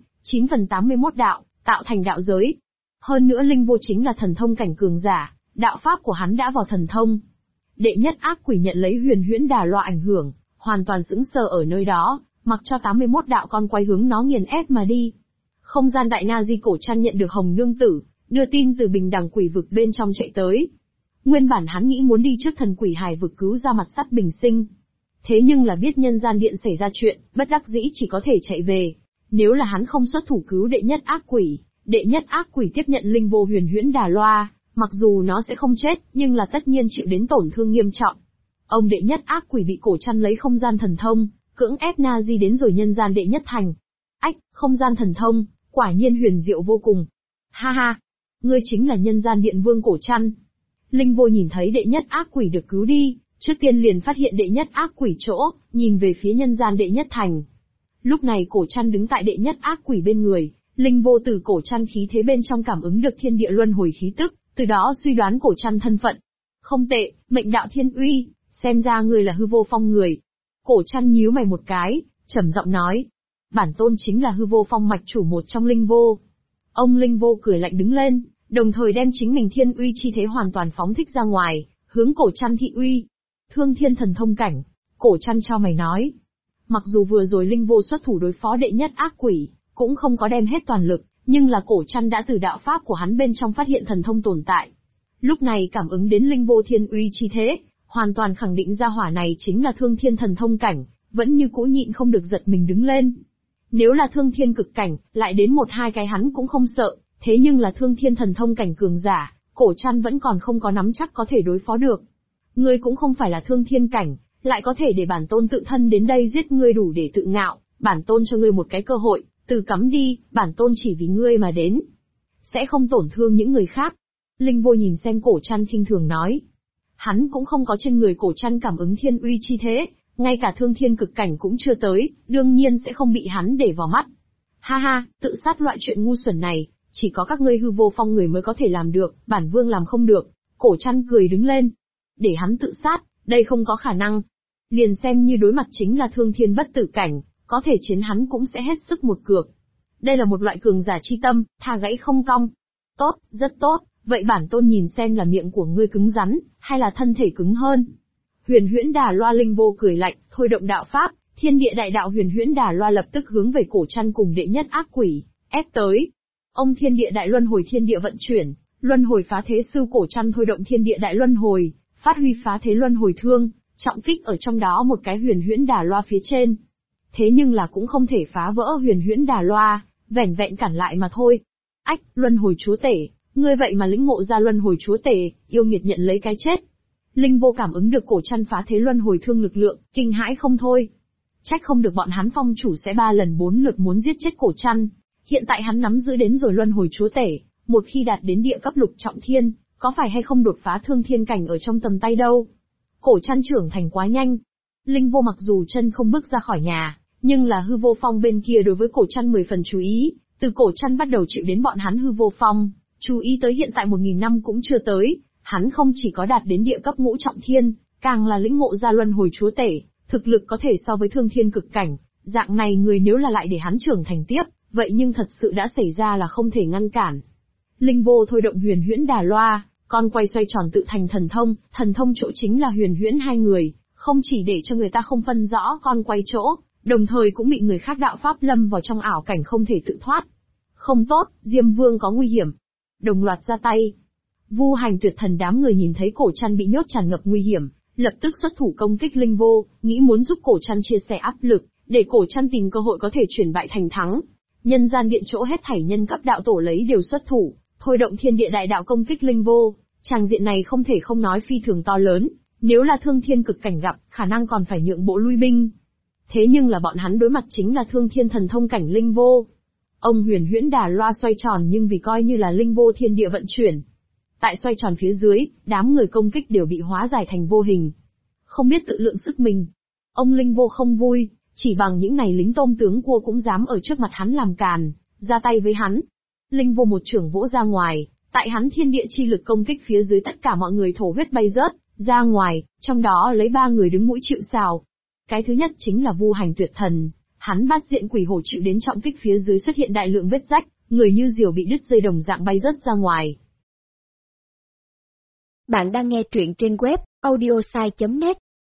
9 phần 81 đạo, tạo thành đạo giới. Hơn nữa Linh Vô chính là thần thông cảnh cường giả, đạo pháp của hắn đã vào thần thông. Đệ nhất ác quỷ nhận lấy huyền huyễn đà loa ảnh hưởng, hoàn toàn sững sờ ở nơi đó, mặc cho 81 đạo con quay hướng nó nghiền ép mà đi. Không gian đại na di Cổ Trăn nhận được Hồng Nương Tử đưa tin từ bình đẳng quỷ vực bên trong chạy tới. Nguyên bản hắn nghĩ muốn đi trước thần quỷ hải vực cứu ra mặt sắt bình sinh. Thế nhưng là biết nhân gian điện xảy ra chuyện, bất đắc dĩ chỉ có thể chạy về. Nếu là hắn không xuất thủ cứu đệ nhất ác quỷ, đệ nhất ác quỷ tiếp nhận Linh Vô huyền huyễn đà loa, mặc dù nó sẽ không chết, nhưng là tất nhiên chịu đến tổn thương nghiêm trọng. Ông đệ nhất ác quỷ bị Cổ Trăn lấy không gian thần thông, cưỡng ép na di đến rồi nhân gian đệ nhất thành. Ách, không gian thần thông, quả nhiên huyền diệu vô cùng. Ha ha, ngươi chính là nhân gian điện vương Cổ Trăn. Linh Vô nhìn thấy đệ nhất ác quỷ được cứu đi, trước tiên liền phát hiện đệ nhất ác quỷ chỗ, nhìn về phía nhân gian đệ nhất thành. Lúc này Cổ Trăn đứng tại đệ nhất ác quỷ bên người, Linh Vô từ Cổ Trăn khí thế bên trong cảm ứng được thiên địa luân hồi khí tức, từ đó suy đoán Cổ Trăn thân phận. Không tệ, mệnh đạo thiên uy, xem ra ngươi là hư vô phong người. Cổ Trăn nhíu mày một cái, trầm giọng nói. Bản tôn chính là hư vô phong mạch chủ một trong Linh Vô. Ông Linh Vô cười lạnh đứng lên, đồng thời đem chính mình thiên uy chi thế hoàn toàn phóng thích ra ngoài, hướng Cổ Trăn thị uy. Thương thiên thần thông cảnh, Cổ Trăn cho mày nói. Mặc dù vừa rồi Linh Vô xuất thủ đối phó đệ nhất ác quỷ, cũng không có đem hết toàn lực, nhưng là Cổ Trăn đã từ đạo pháp của hắn bên trong phát hiện thần thông tồn tại. Lúc này cảm ứng đến Linh Vô thiên uy chi thế, hoàn toàn khẳng định ra hỏa này chính là thương thiên thần thông cảnh, vẫn như cũ nhịn không được giật mình đứng lên. Nếu là thương thiên cực cảnh, lại đến một hai cái hắn cũng không sợ, thế nhưng là thương thiên thần thông cảnh cường giả, Cổ Trăn vẫn còn không có nắm chắc có thể đối phó được. Ngươi cũng không phải là thương thiên cảnh, lại có thể để bản tôn tự thân đến đây giết ngươi đủ để tự ngạo, bản tôn cho ngươi một cái cơ hội, từ cắm đi, bản tôn chỉ vì ngươi mà đến. Sẽ không tổn thương những người khác. Linh Vô nhìn xem Cổ Trăn khinh thường nói. Hắn cũng không có trên người Cổ Trăn cảm ứng thiên uy chi thế, ngay cả thương thiên cực cảnh cũng chưa tới, đương nhiên sẽ không bị hắn để vào mắt. Ha ha, tự sát loại chuyện ngu xuẩn này, chỉ có các ngươi hư vô phong người mới có thể làm được, bản vương làm không được. Cổ Trăn cười đứng lên. Để hắn tự sát, đây không có khả năng. Liền xem như đối mặt chính là thương thiên bất tử cảnh, có thể chiến hắn cũng sẽ hết sức một cược. Đây là một loại cường giả chi tâm, thà gãy không cong. Tốt, rất tốt, vậy bản tôn nhìn xem là miệng của ngươi cứng rắn, hay là thân thể cứng hơn. Huyền huyễn đà loa. Linh Vô cười lạnh, thôi động đạo pháp, thiên địa đại đạo huyền huyễn đà loa lập tức hướng về Cổ Trăn cùng đệ nhất ác quỷ, ép tới. Ông thiên địa đại luân hồi thiên địa vận chuyển, luân hồi phá thế sư Cổ Trăn thôi động thiên địa đại luân hồi, phát huy phá thế luân hồi thương, trọng kích ở trong đó một cái huyền huyễn đà loa phía trên. Thế nhưng là cũng không thể phá vỡ huyền huyễn đà loa, vẻn vẹn cản lại mà thôi. Ách, luân hồi chúa tể, ngươi vậy mà lĩnh ngộ ra luân hồi chúa tể, yêu nghiệt nhận lấy cái chết. Linh Vô cảm ứng được Cổ Trăn phá thế luân hồi thương lực lượng, kinh hãi không thôi. Trách không được bọn hắn phong chủ sẽ 3 lần 4 lượt muốn giết chết Cổ Trăn. Hiện tại hắn nắm giữ đến rồi luân hồi chúa tể, một khi đạt đến địa cấp lục trọng thiên, có phải hay không đột phá thương thiên cảnh ở trong tầm tay đâu. Cổ Trăn trưởng thành quá nhanh. Linh Vô mặc dù chân không bước ra khỏi nhà, nhưng là hư vô phong bên kia đối với Cổ Trăn 10 phần chú ý, từ Cổ Trăn bắt đầu chịu đến bọn hắn hư vô phong, chú ý tới hiện tại 1000 năm cũng chưa tới, hắn không chỉ có đạt đến địa cấp ngũ trọng thiên, càng là lĩnh ngộ ra luân hồi chúa tể, thực lực có thể so với thương thiên cực cảnh, dạng này người nếu là lại để hắn trưởng thành tiếp, vậy nhưng thật sự đã xảy ra là không thể ngăn cản. Linh Vô thôi động huyền huyễn đà loa, con quay xoay tròn tự thành thần thông chỗ chính là huyền huyễn hai người, không chỉ để cho người ta không phân rõ con quay chỗ, đồng thời cũng bị người khác đạo pháp lâm vào trong ảo cảnh không thể tự thoát. Không tốt, Diêm Vương có nguy hiểm. Đồng loạt ra tay. Vu Hành Tuyệt Thần đám người nhìn thấy Cổ Trăn bị nhốt tràn ngập nguy hiểm, lập tức xuất thủ công kích Linh Vô, nghĩ muốn giúp Cổ Trăn chia sẻ áp lực, để Cổ Trăn tìm cơ hội có thể chuyển bại thành thắng. Nhân gian điện chỗ hết thảy nhân cấp đạo tổ lấy đều xuất thủ, thôi động thiên địa đại đạo công kích Linh Vô, Tràng diện này không thể không nói phi thường to lớn, nếu là thương thiên cực cảnh gặp, khả năng còn phải nhượng bộ lui binh. Thế nhưng là bọn hắn đối mặt chính là thương thiên thần thông cảnh linh vô. Ông huyền huyễn đà loa xoay tròn nhưng vì coi như là linh vô thiên địa vận chuyển. Tại xoay tròn phía dưới, đám người công kích đều bị hóa giải thành vô hình. Không biết tự lượng sức mình. Ông linh vô không vui, chỉ bằng những này lính tôm tướng cua cũng dám ở trước mặt hắn làm càn, ra tay với hắn. Linh vô một trưởng vỗ ra ngoài, tại hắn thiên địa chi lực công kích phía dưới tất cả mọi người thổ huyết bay rớt ra ngoài, trong đó lấy 3 người đứng mũi chịu sào. Cái thứ nhất chính là Vu Hành Tuyệt Thần, hắn bát diện quỷ hổ chịu đến trọng kích phía dưới xuất hiện đại lượng vết rách, người như diều bị đứt dây đồng dạng bay rớt ra ngoài. Bạn đang nghe truyện trên web audiosai.net.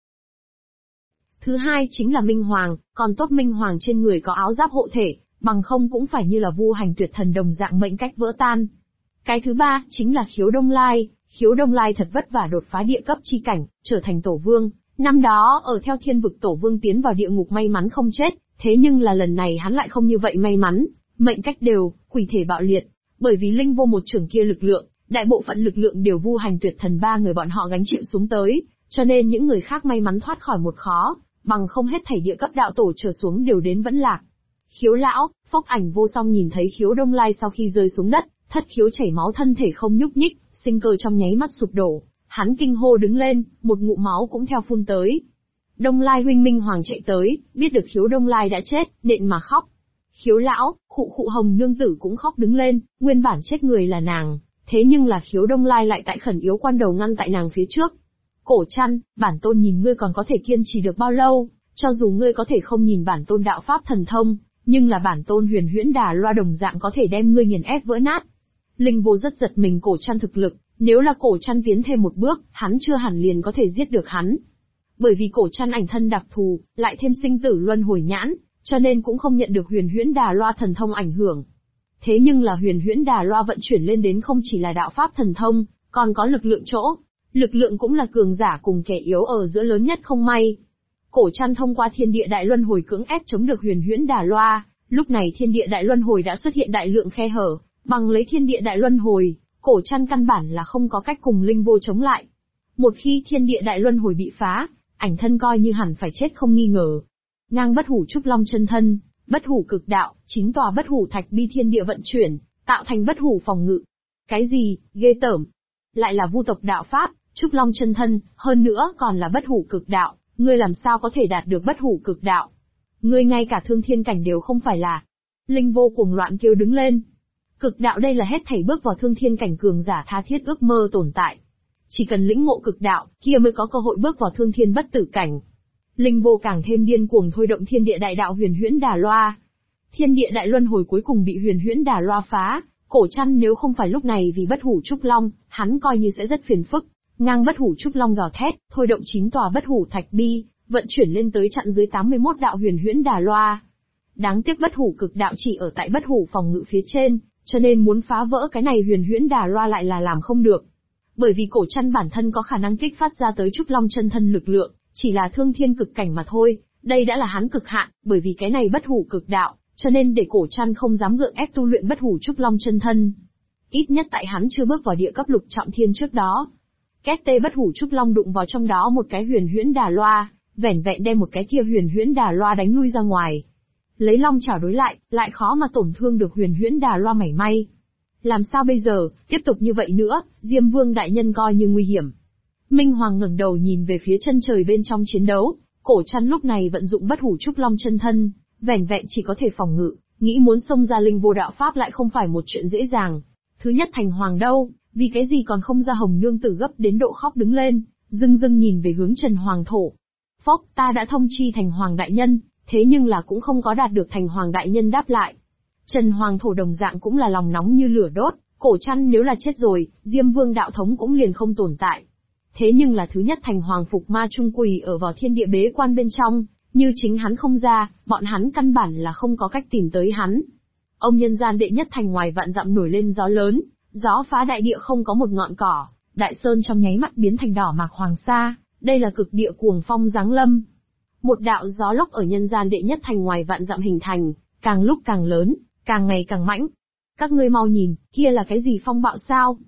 Thứ hai chính là Minh Hoàng, còn tốt Minh Hoàng trên người có áo giáp hộ thể, bằng không cũng phải như là Vu Hành Tuyệt Thần đồng dạng mệnh cách vỡ tan. Cái thứ ba chính là Khiếu Đông Lai, Khiếu Đông Lai thật vất vả đột phá địa cấp chi cảnh, trở thành tổ vương. Năm đó ở theo thiên vực tổ vương tiến vào địa ngục may mắn không chết, thế nhưng là lần này hắn lại không như vậy may mắn, mệnh cách đều, quỷ thể bạo liệt, bởi vì linh vô một trưởng kia lực lượng, đại bộ phận lực lượng đều Vu Hành Tuyệt Thần 3 người bọn họ gánh chịu xuống tới, cho nên những người khác may mắn thoát khỏi một khó, bằng không hết thảy địa cấp đạo tổ trở xuống đều đến vẫn lạc. Khiếu lão, Phốc Ảnh Vô Song nhìn thấy Khiếu Đông Lai sau khi rơi xuống đất, thất khiếu chảy máu thân thể không nhúc nhích, sinh cơ trong nháy mắt sụp đổ, hắn kinh hô đứng lên, một ngụm máu cũng theo phun tới. Đông Lai huynh Minh Hoàng chạy tới, biết được Khiếu Đông Lai đã chết, nện mà khóc. Khiếu lão, khụ Hồng nương tử cũng khóc đứng lên, nguyên bản chết người là nàng, thế nhưng là Khiếu Đông Lai lại tại khẩn yếu quan đầu ngăn tại nàng phía trước. Cổ Trăn, bản tôn nhìn ngươi còn có thể kiên trì được bao lâu, cho dù ngươi có thể không nhìn bản tôn đạo pháp thần thông, nhưng là bản tôn huyền huyễn đà loa đồng dạng có thể đem ngươi nghiền ép vỡ nát. Linh vô rất giật mình Cổ Trăn thực lực, nếu là Cổ Trăn tiến thêm một bước, hắn chưa hẳn liền có thể giết được hắn. Bởi vì Cổ Trăn ảnh thân đặc thù, lại thêm sinh tử luân hồi nhãn, cho nên cũng không nhận được huyền huyễn đà loa thần thông ảnh hưởng. Thế nhưng là huyền huyễn đà loa vận chuyển lên đến không chỉ là đạo pháp thần thông, còn có lực lượng chỗ. Lực lượng cũng là cường giả cùng kẻ yếu ở giữa lớn nhất không may. Cổ Trăn thông qua thiên địa đại luân hồi cưỡng ép chống được huyền huyễn đà loa, lúc này thiên địa đại luân hồi đã xuất hiện đại lượng khe hở, bằng lấy thiên địa đại luân hồi, Cổ Trăn căn bản là không có cách cùng linh vô chống lại. Một khi thiên địa đại luân hồi bị phá, ảnh thân coi như hẳn phải chết không nghi ngờ. Ngang bất hủ trúc long chân thân, bất hủ cực đạo, 9 tòa bất hủ thạch bi thiên địa vận chuyển, tạo thành bất hủ phòng ngự. Cái gì, ghê tởm. Lại là vu tộc đạo pháp, trúc long chân thân, hơn nữa còn là bất hủ cực đạo, ngươi làm sao có thể đạt được bất hủ cực đạo? Ngươi ngay cả thương thiên cảnh đều không phải là. Linh vô cuồng loạn kêu đứng lên. Cực đạo đây là hết thảy bước vào thương thiên cảnh cường giả tha thiết ước mơ tồn tại. Chỉ cần lĩnh ngộ cực đạo, kia mới có cơ hội bước vào thương thiên bất tử cảnh. Linh vô càng thêm điên cuồng thôi động thiên địa đại đạo huyền huyễn đà loa. Thiên địa đại luân hồi cuối cùng bị huyền huyễn đà loa phá, Cổ Trăn nếu không phải lúc này vì bất hủ trúc long, hắn coi như sẽ rất phiền phức. Ngang bất hủ trúc long gào thét, thôi động 9 tòa bất hủ thạch bi, vận chuyển lên tới chặn dưới 81 đạo huyền huyễn đà loa. Đáng tiếc bất hủ cực đạo chỉ ở tại bất hủ phòng ngự phía trên, cho nên muốn phá vỡ cái này huyền huyễn đà loa lại là làm không được. Bởi vì Cổ Trăn bản thân có khả năng kích phát ra tới trúc long chân thân lực lượng, chỉ là thương thiên cực cảnh mà thôi, đây đã là hắn cực hạn, bởi vì cái này bất hủ cực đạo, cho nên để Cổ Trăn không dám gượng ép tu luyện bất hủ trúc long chân thân. Ít nhất tại hắn chưa bước vào địa cấp lục trọng thiên trước đó. Két tê bất hủ trúc long đụng vào trong đó một cái huyền huyễn đà loa, vẻn vẹn đem một cái kia huyền huyễn đà loa đánh lui ra ngoài. Lấy long chảo đối lại khó mà tổn thương được huyền huyễn đà loa mảy may. Làm sao bây giờ, tiếp tục như vậy nữa, Diêm Vương đại nhân coi như nguy hiểm. Minh Hoàng ngẩng đầu nhìn về phía chân trời bên trong chiến đấu, Cổ Trăn lúc này vận dụng bất hủ trúc long chân thân, vẻn vẹn chỉ có thể phòng ngự, nghĩ muốn xông ra linh vô đạo pháp lại không phải một chuyện dễ dàng. Thứ nhất thành hoàng đâu, vì cái gì còn không ra Hồng nương tử gấp đến độ khóc đứng lên, dưng dưng nhìn về hướng Trần Hoàng thổ. Phốc, ta đã thông chi thành hoàng đại nhân, thế nhưng là cũng không có đạt được thành hoàng đại nhân đáp lại. Trần Hoàng thổ đồng dạng cũng là lòng nóng như lửa đốt, Cổ Trăn nếu là chết rồi, Diêm Vương đạo thống cũng liền không tồn tại. Thế nhưng là thứ nhất thành hoàng phục ma trung quỳ ở vào thiên địa bế quan bên trong, như chính hắn không ra, bọn hắn căn bản là không có cách tìm tới hắn. Ông nhân gian đệ nhất thành ngoài vạn dặm nổi lên gió lớn, gió phá đại địa không có một ngọn cỏ, đại sơn trong nháy mắt biến thành đỏ mạc hoàng sa, đây là cực địa cuồng phong giáng lâm. Một đạo gió lốc ở nhân gian đệ nhất thành ngoài vạn dặm hình thành, càng lúc càng lớn, càng ngày càng mãnh. Các ngươi mau nhìn, kia là cái gì phong bạo sao?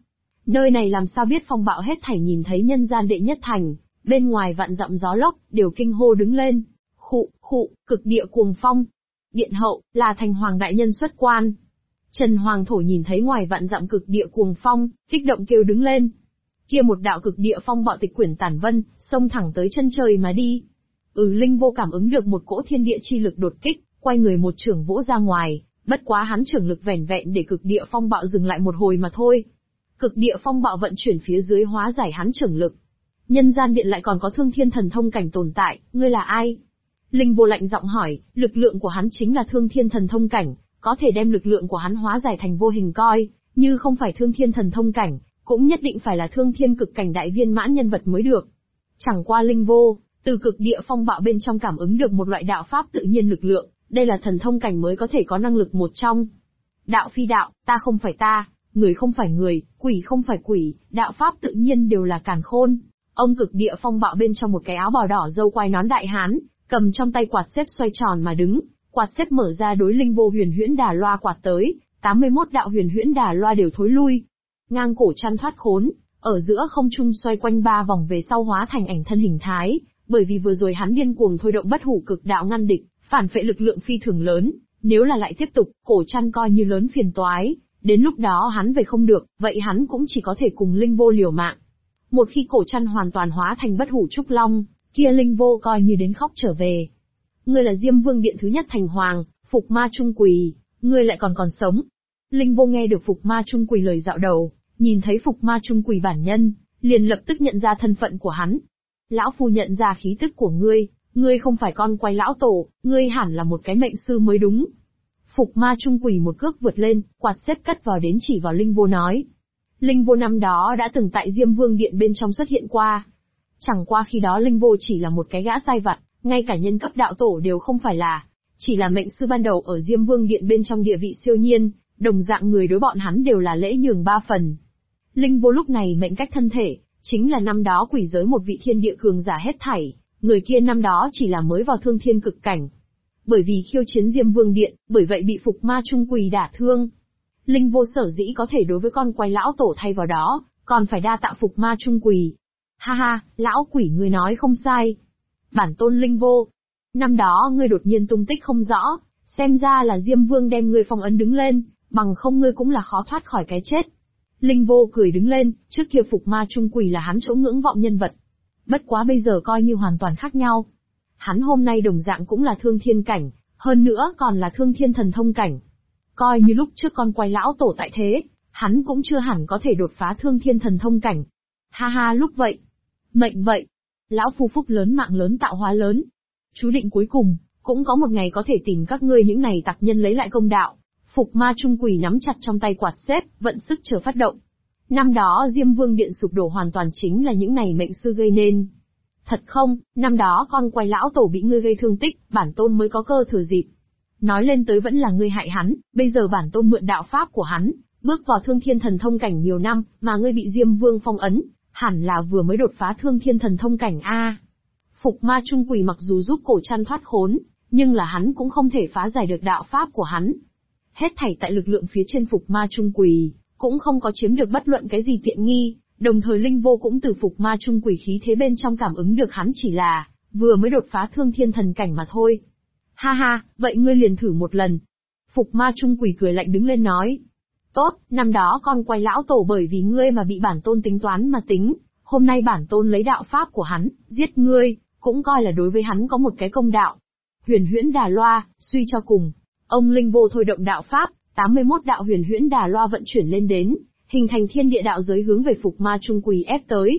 Nơi này làm sao biết phong bạo hết thảy nhìn thấy nhân gian đệ nhất thành, bên ngoài vạn dặm gió lốc, đều kinh hô đứng lên. Khụ, cực địa cuồng phong. Điện hậu, là thành hoàng đại nhân xuất quan. Trần Hoàng Thổ nhìn thấy ngoài vạn dặm cực địa cuồng phong, kích động kêu đứng lên. Kia một đạo cực địa phong bạo tịch quyển tản vân, xông thẳng tới chân trời mà đi. Linh Vô cảm ứng được một cỗ thiên địa chi lực đột kích, quay người một chưởng vỗ ra ngoài, bất quá hắn chưởng lực vẻn vẹn để cực địa phong bạo dừng lại một hồi mà thôi. Cực địa phong bạo vận chuyển phía dưới hóa giải hắn chưởng lực. Nhân gian điện lại còn có thương thiên thần thông cảnh tồn tại, ngươi là ai? Linh Vô lạnh giọng hỏi, lực lượng của hắn chính là thương thiên thần thông cảnh, có thể đem lực lượng của hắn hóa giải thành vô hình coi, như không phải thương thiên thần thông cảnh, cũng nhất định phải là thương thiên cực cảnh đại viên mãn nhân vật mới được. Chẳng qua Linh Vô, từ cực địa phong bạo bên trong cảm ứng được một loại đạo pháp tự nhiên lực lượng, đây là thần thông cảnh mới có thể có năng lực một trong. Đạo phi đạo, ta không phải ta, người không phải người, quỷ không phải quỷ, đạo pháp tự nhiên đều là càn khôn. Ông cực địa phong bạo bên trong một cái áo bào đỏ râu quai nón đại hán, cầm trong tay quạt xếp xoay tròn mà đứng, quạt xếp mở ra đối Linh Vô huyền huyễn đà loa quạt tới, 81 đạo huyền huyễn đà loa đều thối lui. Ngang cổ chăn thoát khốn, ở giữa không trung xoay quanh 3 vòng về sau hóa thành ảnh thân hình thái, bởi vì vừa rồi hắn điên cuồng thôi động bất hủ cực đạo ngăn địch, phản phệ lực lượng phi thường lớn, nếu là lại tiếp tục, cổ chăn coi như lớn phiền toái, đến lúc đó hắn về không được, vậy hắn cũng chỉ có thể cùng Linh Vô liều mạng. Một khi cổ chăn hoàn toàn hóa thành bất hủ trúc long, kia Linh Vô coi như đến khóc trở về. Ngươi là Diêm Vương điện thứ nhất thành hoàng, Phục Ma Trung Quỳ, ngươi lại còn sống. Linh Vô nghe được Phục Ma Trung Quỳ lời dạo đầu, nhìn thấy Phục Ma Trung Quỳ bản nhân, liền lập tức nhận ra thân phận của hắn. Lão phu nhận ra khí tức của ngươi không phải con quay lão tổ, ngươi hẳn là một cái mệnh sư mới đúng. Phục Ma Trung Quỳ một cước vượt lên, quạt xếp cất vào đến chỉ vào Linh Vô nói. Linh Vô năm đó đã từng tại Diêm Vương điện bên trong xuất hiện qua. Chẳng qua khi đó Linh Vô chỉ là một cái gã sai vặt, ngay cả nhân cấp đạo tổ đều không phải là, chỉ là mệnh sư ban đầu ở Diêm Vương điện bên trong địa vị siêu nhiên, đồng dạng người đối bọn hắn đều là lễ nhường 3 phần. Linh Vô lúc này mệnh cách thân thể, chính là năm đó quỷ giới một vị thiên địa cường giả hết thảy, người kia năm đó chỉ là mới vào thương thiên cực cảnh. Bởi vì khiêu chiến Diêm Vương điện, bởi vậy bị Phục Ma Trung Quỳ đả thương. Linh Vô sở dĩ có thể đối với con quái lão tổ thay vào đó, còn phải đa tạ Phục Ma Trung Quỳ. Ha ha, lão quỷ ngươi nói không sai. Bản tôn Linh Vô. Năm đó ngươi đột nhiên tung tích không rõ, xem ra là Diêm Vương đem ngươi phong ấn đứng lên, bằng không ngươi cũng là khó thoát khỏi cái chết. Linh Vô cười đứng lên, trước kia Phục Ma Trung Quỳ là hắn chỗ ngưỡng vọng nhân vật. Bất quá bây giờ coi như hoàn toàn khác nhau. Hắn hôm nay đồng dạng cũng là thương thiên cảnh, hơn nữa còn là thương thiên thần thông cảnh. Coi như lúc trước con quái lão tổ tại thế, hắn cũng chưa hẳn có thể đột phá thương thiên thần thông cảnh. Ha ha lúc vậy. Mệnh vậy. Lão phu phúc lớn mạng lớn tạo hóa lớn. Chú định cuối cùng, cũng có một ngày có thể tìm các ngươi những này tặc nhân lấy lại công đạo. Phục Ma Trung Quỳ nắm chặt trong tay quạt xếp, vận sức chờ phát động. Năm đó Diêm Vương điện sụp đổ hoàn toàn chính là những này mệnh sư gây nên. Thật không, năm đó con quái lão tổ bị ngươi gây thương tích, bản tôn mới có cơ thừa dịp. Nói lên tới vẫn là ngươi hại hắn, bây giờ bản tôn mượn đạo pháp của hắn, bước vào thương thiên thần thông cảnh nhiều năm, mà ngươi bị Diêm Vương phong ấn, hẳn là vừa mới đột phá thương thiên thần thông cảnh a. Phục Ma Trung Quỳ mặc dù giúp cổ chăn thoát khốn, nhưng là hắn cũng không thể phá giải được đạo pháp của hắn. Hết thảy tại lực lượng phía trên Phục Ma Trung Quỳ, cũng không có chiếm được bất luận cái gì tiện nghi, đồng thời Linh Vô cũng từ Phục Ma Trung Quỳ khí thế bên trong cảm ứng được hắn chỉ là vừa mới đột phá thương thiên thần cảnh mà thôi. Ha ha, vậy ngươi liền thử một lần. Phục Ma Trung Quỳ cười lạnh đứng lên nói. Tốt, năm đó con quái lão tổ bởi vì ngươi mà bị bản tôn tính toán mà tính, hôm nay bản tôn lấy đạo pháp của hắn, giết ngươi, cũng coi là đối với hắn có một cái công đạo. Huyền huyễn đà loa, suy cho cùng. Ông Linh Vô thôi động đạo pháp, 81 đạo huyền huyễn đà loa vận chuyển lên đến, hình thành thiên địa đạo giới hướng về Phục Ma Trung Quỳ ép tới.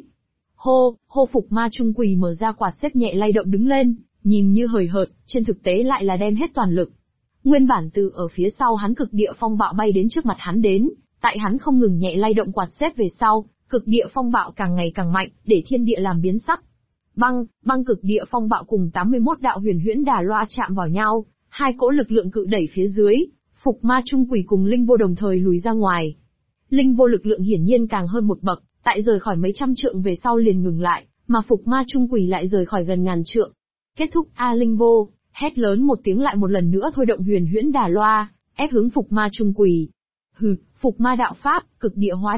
Hô Phục Ma Trung Quỳ mở ra quạt xếp nhẹ lay động đứng lên, nhìn như hời hợt, trên thực tế lại là đem hết toàn lực. Nguyên bản từ ở phía sau hắn cực địa phong bạo bay đến trước mặt hắn đến, tại hắn không ngừng nhẹ lay động quạt xếp về sau, cực địa phong bạo càng ngày càng mạnh, để thiên địa làm biến sắc. Băng cực địa phong bạo cùng 81 đạo huyền huyễn đà loa chạm vào nhau, hai cỗ lực lượng cự đẩy phía dưới, Phục Ma Trung Quỳ cùng Linh Vô đồng thời lùi ra ngoài. Linh Vô lực lượng hiển nhiên càng hơn một bậc, tại rời khỏi mấy trăm trượng về sau liền ngừng lại, mà Phục Ma Trung Quỳ lại rời khỏi gần ngàn trượng. Kết thúc Linh Vô, hét lớn một tiếng lại một lần nữa thôi động huyền huyễn đà loa, ép hướng Phục Ma Trung Quỳ. Phục Ma đạo pháp, cực địa hóa đạo,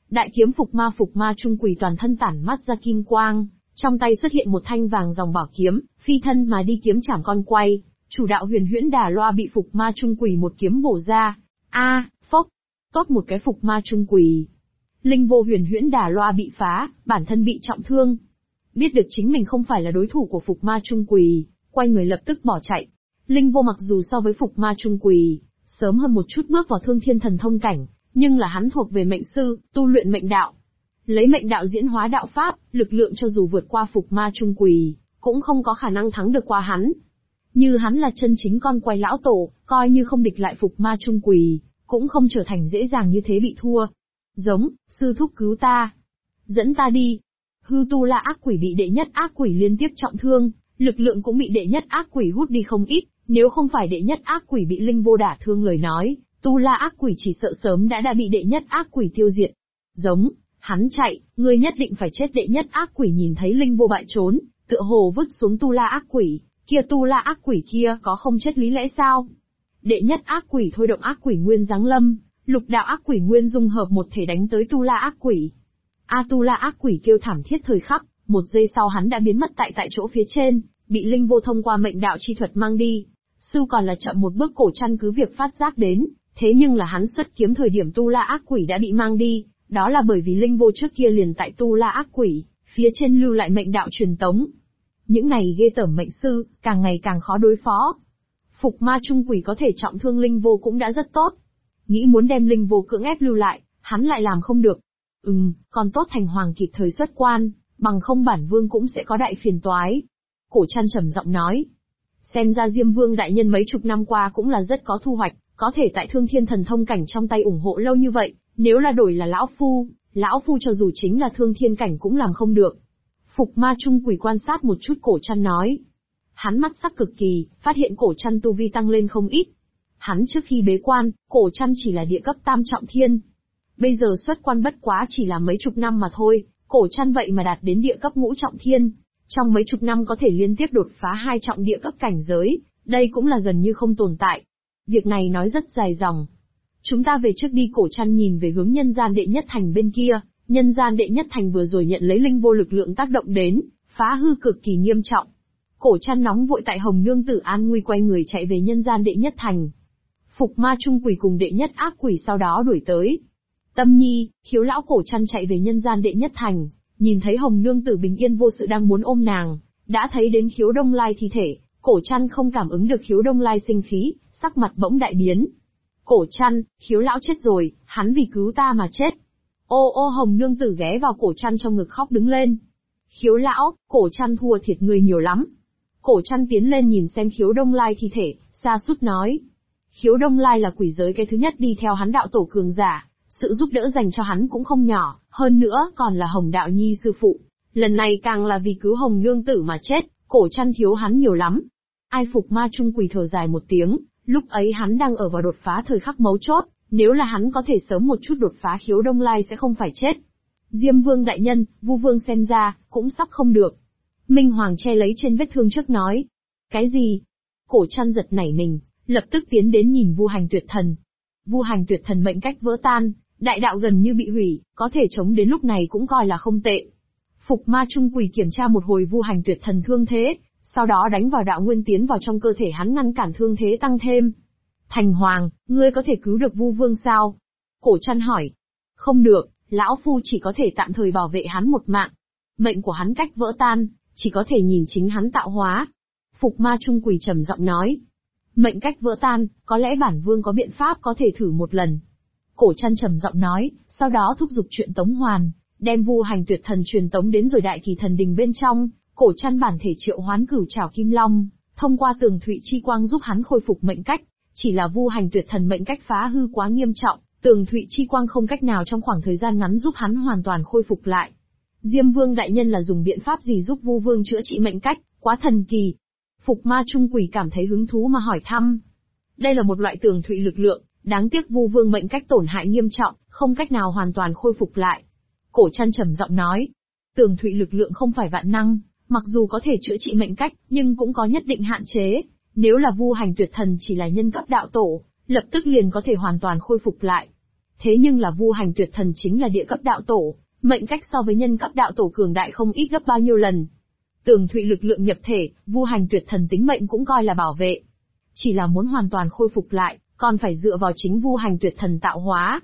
Đại kiếm phục ma trung quỷ toàn thân tản mắt ra kim quang, trong tay xuất hiện một thanh vàng dòng bảo kiếm, phi thân mà đi kiếm chảm con quay, chủ đạo huyền huyễn đà loa bị phục ma trung quỷ một kiếm bổ ra. Phốc, tốt một cái phục ma trung quỷ. Linh vô huyền huyễn đà loa bị phá, bản thân bị trọng thương. Biết được chính mình không phải là đối thủ của phục ma trung quỷ, quay người lập tức bỏ chạy. Linh vô mặc dù so với phục ma trung quỷ, sớm hơn một chút bước vào thương thiên thần thông cảnh, nhưng là hắn thuộc về mệnh sư, tu luyện mệnh đạo. Lấy mệnh đạo diễn hóa đạo pháp, lực lượng cho dù vượt qua phục ma trung quỷ, cũng không có khả năng thắng được qua hắn. Như hắn là chân chính con quay lão tổ, coi như không địch lại phục ma trung quỷ, cũng không trở thành dễ dàng như thế bị thua. Giống, sư thúc cứu ta. Dẫn ta đi. Hư tu la ác quỷ bị đệ nhất ác quỷ liên tiếp trọng thương, lực lượng cũng bị đệ nhất ác quỷ hút đi không ít, nếu không phải đệ nhất ác quỷ bị linh vô đả thương lời nói, tu la ác quỷ chỉ sợ sớm đã bị đệ nhất ác quỷ tiêu diệt. Giống, hắn chạy, ngươi nhất định phải chết. Đệ nhất ác quỷ nhìn thấy linh vô bại trốn, tựa hồ vứt xuống tu la ác quỷ, kia tu la ác quỷ kia có không chết lý lẽ sao? Đệ nhất ác quỷ thôi động ác quỷ nguyên giáng lâm, lục đạo ác quỷ nguyên dung hợp một thể đánh tới tu la ác quỷ. Tu la ác quỷ kêu thảm thiết thời khắc, một giây sau hắn đã biến mất tại chỗ phía trên, bị linh vô thông qua mệnh đạo chi thuật mang đi. Sư còn là chậm một bước Cổ Trăn cứ việc phát giác đến, thế nhưng là hắn xuất kiếm thời điểm tu la ác quỷ đã bị mang đi, đó là bởi vì linh vô trước kia liền tại tu la ác quỷ, phía trên lưu lại mệnh đạo truyền tống. Những này ghê tởm mệnh sư, càng ngày càng khó đối phó. Phục ma trung quỷ có thể trọng thương linh vô cũng đã rất tốt. Nghĩ muốn đem linh vô cưỡng ép lưu lại, hắn lại làm không được. Còn tốt Thành Hoàng kịp thời xuất quan, bằng không bản vương cũng sẽ có đại phiền toái. Cổ Trăn trầm giọng nói. Xem ra Diêm Vương đại nhân mấy chục năm qua cũng là rất có thu hoạch, có thể tại Thương Thiên Thần Thông cảnh trong tay ủng hộ lâu như vậy, nếu là đổi là lão phu cho dù chính là Thương Thiên cảnh cũng làm không được. Phục ma trung quỷ quan sát một chút Cổ Trăn nói. Hắn mắt sắc cực kỳ, phát hiện Cổ Trăn tu vi tăng lên không ít. Hắn trước khi bế quan, Cổ Trăn chỉ là địa cấp tam trọng thiên. Bây giờ xuất quan bất quá chỉ là mấy chục năm mà thôi, Cổ Trăn vậy mà đạt đến địa cấp ngũ trọng thiên. Trong mấy chục năm có thể liên tiếp đột phá 2 trọng địa cấp cảnh giới, đây cũng là gần như không tồn tại. Việc này nói rất dài dòng. Chúng ta về trước đi. Cổ Trăn nhìn về hướng nhân gian đệ nhất thành bên kia, nhân gian đệ nhất thành vừa rồi nhận lấy linh vô lực lượng tác động đến, phá hư cực kỳ nghiêm trọng. Cổ Trăn nóng vội tại Hồng Nương Tử an nguy quay người chạy về nhân gian đệ nhất thành. Phục ma trung quỷ cùng đệ nhất ác quỷ sau đó đuổi tới. Tâm Nhi, Khiếu lão. Cổ Trăn chạy về nhân gian đệ nhất thành, nhìn thấy Hồng Nương Tử bình yên vô sự đang muốn ôm nàng, đã thấy đến Khiếu Đông Lai thi thể, Cổ Trăn không cảm ứng được Khiếu Đông Lai sinh khí, sắc mặt bỗng đại biến. Cổ Trăn, Khiếu lão chết rồi, hắn vì cứu ta mà chết. Ô Hồng Nương Tử ghé vào Cổ Trăn trong ngực khóc đứng lên. Khiếu lão, Cổ Trăn thua thiệt người nhiều lắm. Cổ Trăn tiến lên nhìn xem Khiếu Đông Lai thi thể, sa sút nói. Khiếu Đông Lai là quỷ giới cái thứ nhất đi theo hắn đạo tổ cường giả, sự giúp đỡ dành cho hắn cũng không nhỏ, hơn nữa còn là Hồng Đạo Nhi sư phụ. Lần này càng là vì cứu Hồng Nương Tử mà chết, Cổ Trăn thiếu hắn nhiều lắm. Ai Phục ma trung quỷ thở dài một tiếng, lúc ấy hắn đang ở vào đột phá thời khắc mấu chốt, nếu là hắn có thể sớm một chút đột phá Khiếu Đông Lai sẽ không phải chết. Diêm Vương đại nhân, Vu Vương xem ra, cũng sắp không được. Minh Hoàng che lấy trên vết thương trước nói. Cái gì? Cổ Trăn giật nảy mình, lập tức tiến đến nhìn Vu Hành Tuyệt Thần. Vu Hành Tuyệt Thần mệnh cách vỡ tan, đại đạo gần như bị hủy, có thể chống đến lúc này cũng coi là không tệ. Phục ma trung quỷ kiểm tra một hồi Vu Hành Tuyệt Thần thương thế, sau đó đánh vào đạo nguyên tiến vào trong cơ thể hắn ngăn cản thương thế tăng thêm. Thành Hoàng, ngươi có thể cứu được Vu Vương sao? Cổ Trăn hỏi. Không được, lão phu chỉ có thể tạm thời bảo vệ hắn một mạng. Mệnh của hắn cách vỡ tan, chỉ có thể nhìn chính hắn tạo hóa. Phục ma trung quỷ trầm giọng nói. Mệnh cách vỡ tan, có lẽ bản vương có biện pháp có thể thử một lần. Cổ Trăn trầm giọng nói, sau đó thúc giục chuyện tống hoàn, đem Vu Hành Tuyệt Thần truyền tống đến rồi Đại Kỳ Thần Đình bên trong. Cổ Trăn bản thể triệu hoán Cửu Trảo Kim Long, thông qua tường thụy chi quang giúp hắn khôi phục mệnh cách. Chỉ là Vu Hành Tuyệt Thần mệnh cách phá hư quá nghiêm trọng, tường thụy chi quang không cách nào trong khoảng thời gian ngắn giúp hắn hoàn toàn khôi phục lại. Diêm Vương đại nhân là dùng biện pháp gì giúp Vu Vương chữa trị mệnh cách, quá thần kỳ. Phục ma trung quỷ cảm thấy hứng thú mà hỏi thăm. Đây là một loại tường thụy lực lượng, đáng tiếc Vu Vương mệnh cách tổn hại nghiêm trọng, không cách nào hoàn toàn khôi phục lại. Cổ Trăn trầm giọng nói. Tường thụy lực lượng không phải vạn năng, mặc dù có thể chữa trị mệnh cách, nhưng cũng có nhất định hạn chế. Nếu là Vu Hành Tuyệt Thần chỉ là nhân cấp đạo tổ, lập tức liền có thể hoàn toàn khôi phục lại. Thế nhưng là Vu Hành Tuyệt Thần chính là địa cấp đạo tổ, mệnh cách so với nhân cấp đạo tổ cường đại không ít gấp bao nhiêu lần. Tường Thụy lực lượng nhập thể, Vu Hành Tuyệt Thần tính mệnh cũng coi là bảo vệ. Chỉ là muốn hoàn toàn khôi phục lại, còn phải dựa vào chính Vu Hành Tuyệt Thần tạo hóa.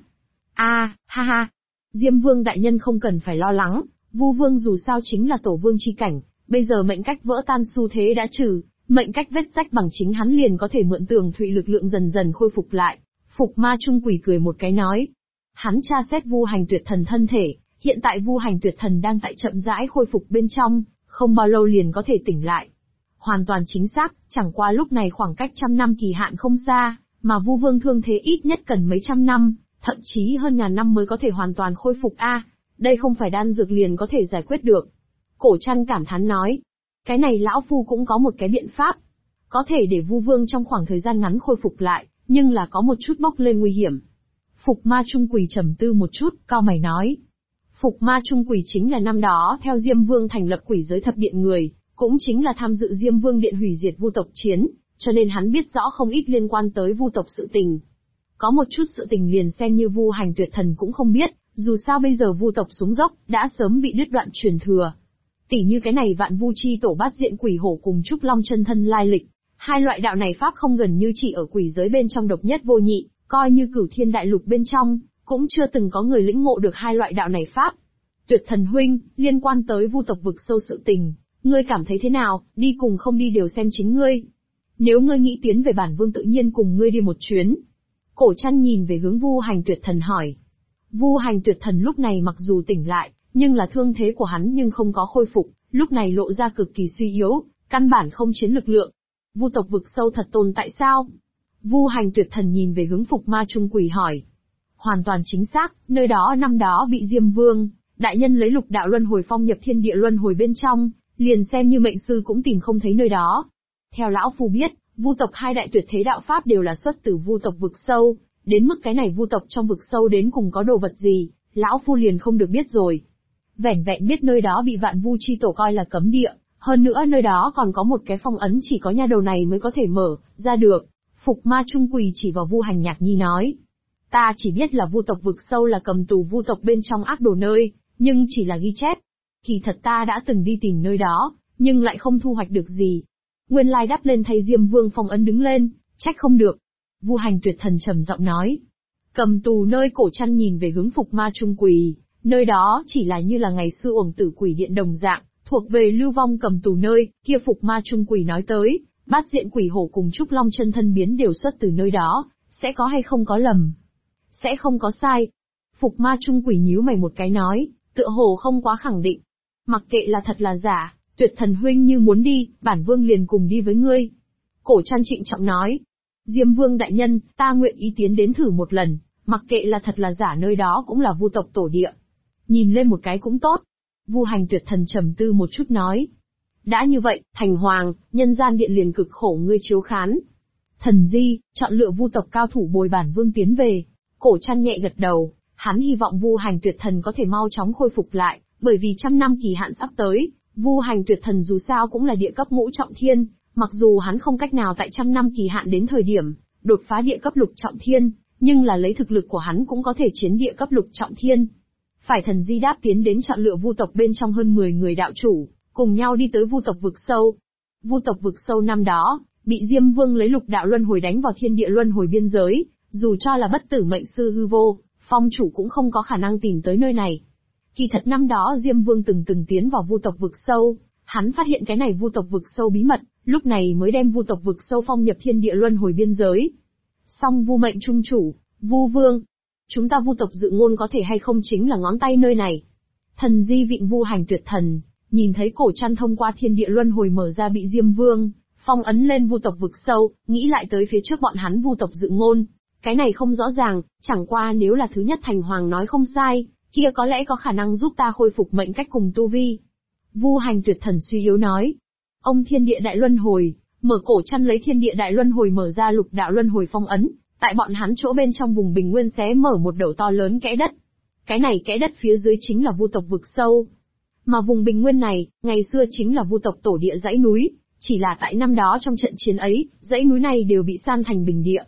Ha ha. Diêm Vương đại nhân không cần phải lo lắng, Vu Vương dù sao chính là tổ vương chi cảnh, bây giờ mệnh cách vỡ tan xu thế đã trừ, mệnh cách vết rách bằng chính hắn liền có thể mượn Tường Thụy lực lượng dần dần khôi phục lại. Phục Ma Trung Quỷ cười một cái nói. Hắn tra xét Vu Hành Tuyệt Thần thân thể, hiện tại Vu Hành Tuyệt Thần đang tại chậm rãi khôi phục bên trong, không bao lâu liền có thể tỉnh lại. Hoàn toàn chính xác, chẳng qua lúc này khoảng cách 100 năm kỳ hạn không xa, mà Vu Vương thương thế ít nhất cần mấy trăm năm, thậm chí hơn ngàn năm mới có thể hoàn toàn khôi phục đây không phải đan dược liền có thể giải quyết được. Cổ Trăn cảm thán nói, cái này lão phu cũng có một cái biện pháp, có thể để Vu Vương trong khoảng thời gian ngắn khôi phục lại, nhưng là có một chút bốc lên nguy hiểm. Phục Ma Trung Quỷ trầm tư một chút, cau mày nói. Phục Ma Trung Quỷ chính là năm đó theo Diêm Vương thành lập Quỷ Giới Thập Điện người, cũng chính là tham dự Diêm Vương điện hủy diệt Vu tộc chiến, cho nên hắn biết rõ không ít liên quan tới Vu tộc sự tình. Có một chút sự tình liền xem như Vu Hành Tuyệt Thần cũng không biết, dù sao bây giờ Vu tộc xuống dốc, đã sớm bị đứt đoạn truyền thừa. Tỷ như cái này Vạn Vu Chi Tổ Bát Diện Quỷ Hổ cùng Trúc Long chân thân lai lịch, hai loại đạo này pháp không gần như chỉ ở quỷ giới bên trong độc nhất vô nhị, coi như Cửu Thiên Đại Lục bên trong, cũng chưa từng có người lĩnh ngộ được hai loại đạo này pháp. Tuyệt Thần huynh, liên quan tới Vu tộc vực sâu sự tình, ngươi cảm thấy thế nào, đi cùng không đi đều xem chính ngươi. Nếu ngươi nghĩ tiến về bản vương tự nhiên cùng ngươi đi một chuyến. Cổ Trăn nhìn về hướng Vu Hành Tuyệt Thần hỏi. Vu Hành Tuyệt Thần lúc này mặc dù tỉnh lại, nhưng là thương thế của hắn nhưng không có khôi phục, lúc này lộ ra cực kỳ suy yếu, căn bản không chiến lực lượng. Vu tộc vực sâu thật tồn tại sao? Vu Hành Tuyệt Thần nhìn về hướng Phục Ma Trung Quỷ hỏi. Hoàn toàn chính xác, nơi đó năm đó bị Diêm Vương đại nhân lấy lục đạo luân hồi phong nhập thiên địa luân hồi bên trong, liền xem như mệnh sư cũng tìm không thấy nơi đó. Theo lão phu biết, Vu tộc hai đại tuyệt thế đạo pháp đều là xuất từ Vu tộc vực sâu, đến mức cái này Vu tộc trong vực sâu đến cùng có đồ vật gì, lão phu liền không được biết rồi. Vẻn vẹn biết nơi đó bị Vạn Vu Chi Tổ coi là cấm địa, hơn nữa nơi đó còn có một cái phong ấn chỉ có nha đầu này mới có thể mở ra được. Phục Ma Trung Quỷ chỉ vào Vu Hành Nhạc Nhi nói, ta chỉ biết là Vu tộc vực sâu là cầm tù Vu tộc bên trong ác đồ nơi, nhưng chỉ là ghi chép. Kỳ thật ta đã từng đi tìm nơi đó, nhưng lại không thu hoạch được gì. Nguyên lai đắp lên thay Diêm Vương phong ấn đứng lên, trách không được. Vu Hành Tuyệt Thần trầm giọng nói. Cầm tù nơi Cổ Trăn nhìn về hướng Phục Ma Trung Quỷ, nơi đó chỉ là như là ngày xưa Uổng Tử Quỷ Điện đồng dạng, thuộc về lưu vong cầm tù nơi, kia Phục Ma Trung Quỷ nói tới, Bát Diện Quỷ Hổ cùng Trúc Long chân thân biến đều xuất từ nơi đó, sẽ có hay không có lầm? Sẽ không có sai. Phục Ma Trung Quỷ nhíu mày một cái nói, tựa hồ không quá khẳng định. Mặc kệ là thật là giả, Tuyệt Thần huynh như muốn đi, bản vương liền cùng đi với ngươi. Cổ Trăn trịnh trọng nói, Diêm Vương đại nhân, ta nguyện ý tiến đến thử một lần, mặc kệ là thật là giả nơi đó cũng là Vu tộc tổ địa. Nhìn lên một cái cũng tốt. Vu Hành Tuyệt Thần trầm tư một chút nói. Đã như vậy, Thành Hoàng, nhân gian điện liền cực khổ ngươi chiếu khán. Thần Di, chọn lựa Vu tộc cao thủ bồi bản vương tiến về. Cổ Trăn nhẹ gật đầu, hắn hy vọng Vu Hành Tuyệt Thần có thể mau chóng khôi phục lại, bởi vì 100 năm kỳ hạn sắp tới, Vu Hành Tuyệt Thần dù sao cũng là địa cấp ngũ trọng thiên, mặc dù hắn không cách nào tại 100 năm kỳ hạn đến thời điểm đột phá địa cấp lục trọng thiên, nhưng là lấy thực lực của hắn cũng có thể chiến địa cấp lục trọng thiên. Phải Thần Di đáp tiến đến chọn lựa Vu tộc bên trong hơn 10 người đạo chủ, cùng nhau đi tới Vu tộc vực sâu. Vu tộc vực sâu năm đó, bị Diêm Vương lấy lục đạo luân hồi đánh vào thiên địa luân hồi biên giới, dù cho là bất tử mệnh sư hư vô, phong chủ cũng không có khả năng tìm tới nơi này. Kỳ thật năm đó Diêm Vương từng tiến vào Vu tộc vực sâu, hắn phát hiện cái này Vu tộc vực sâu bí mật, lúc này mới đem Vu tộc vực sâu phong nhập thiên địa luân hồi biên giới. Song Vu mệnh trung chủ, Vu Vương, chúng ta Vu tộc dự ngôn có thể hay không chính là ngón tay nơi này. Thần Di vịn Vu Hành Tuyệt Thần, nhìn thấy Cổ Trăn thông qua thiên địa luân hồi mở ra bị Diêm Vương phong ấn lên Vu tộc vực sâu, nghĩ lại tới phía trước bọn hắn Vu tộc dự ngôn. Cái này không rõ ràng, chẳng qua nếu là thứ nhất Thành Hoàng nói không sai, kia có lẽ có khả năng giúp ta khôi phục mệnh cách cùng tu vi. Vu Hành Tuyệt Thần suy yếu nói. Ông thiên địa đại luân hồi, mở Cổ Trăn lấy thiên địa đại luân hồi mở ra lục đạo luân hồi phong ấn, tại bọn hắn chỗ bên trong vùng bình nguyên xé mở một đầu to lớn kẽ đất. Cái này kẽ đất phía dưới chính là Vu tộc vực sâu. Mà vùng bình nguyên này, ngày xưa chính là Vu tộc tổ địa dãy núi, chỉ là tại năm đó trong trận chiến ấy, dãy núi này đều bị san thành bình địa.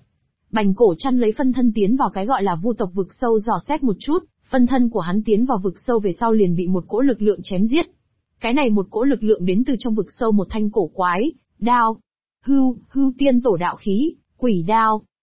Bành Cổ Trăn lấy phân thân tiến vào cái gọi là vu tộc vực sâu dò xét một chút, phân thân của hắn tiến vào vực sâu về sau liền bị một cỗ lực lượng chém giết. Cái này một cỗ lực lượng đến từ trong vực sâu một thanh cổ quái, đao. Hưu tiên tổ đạo khí, quỷ đao.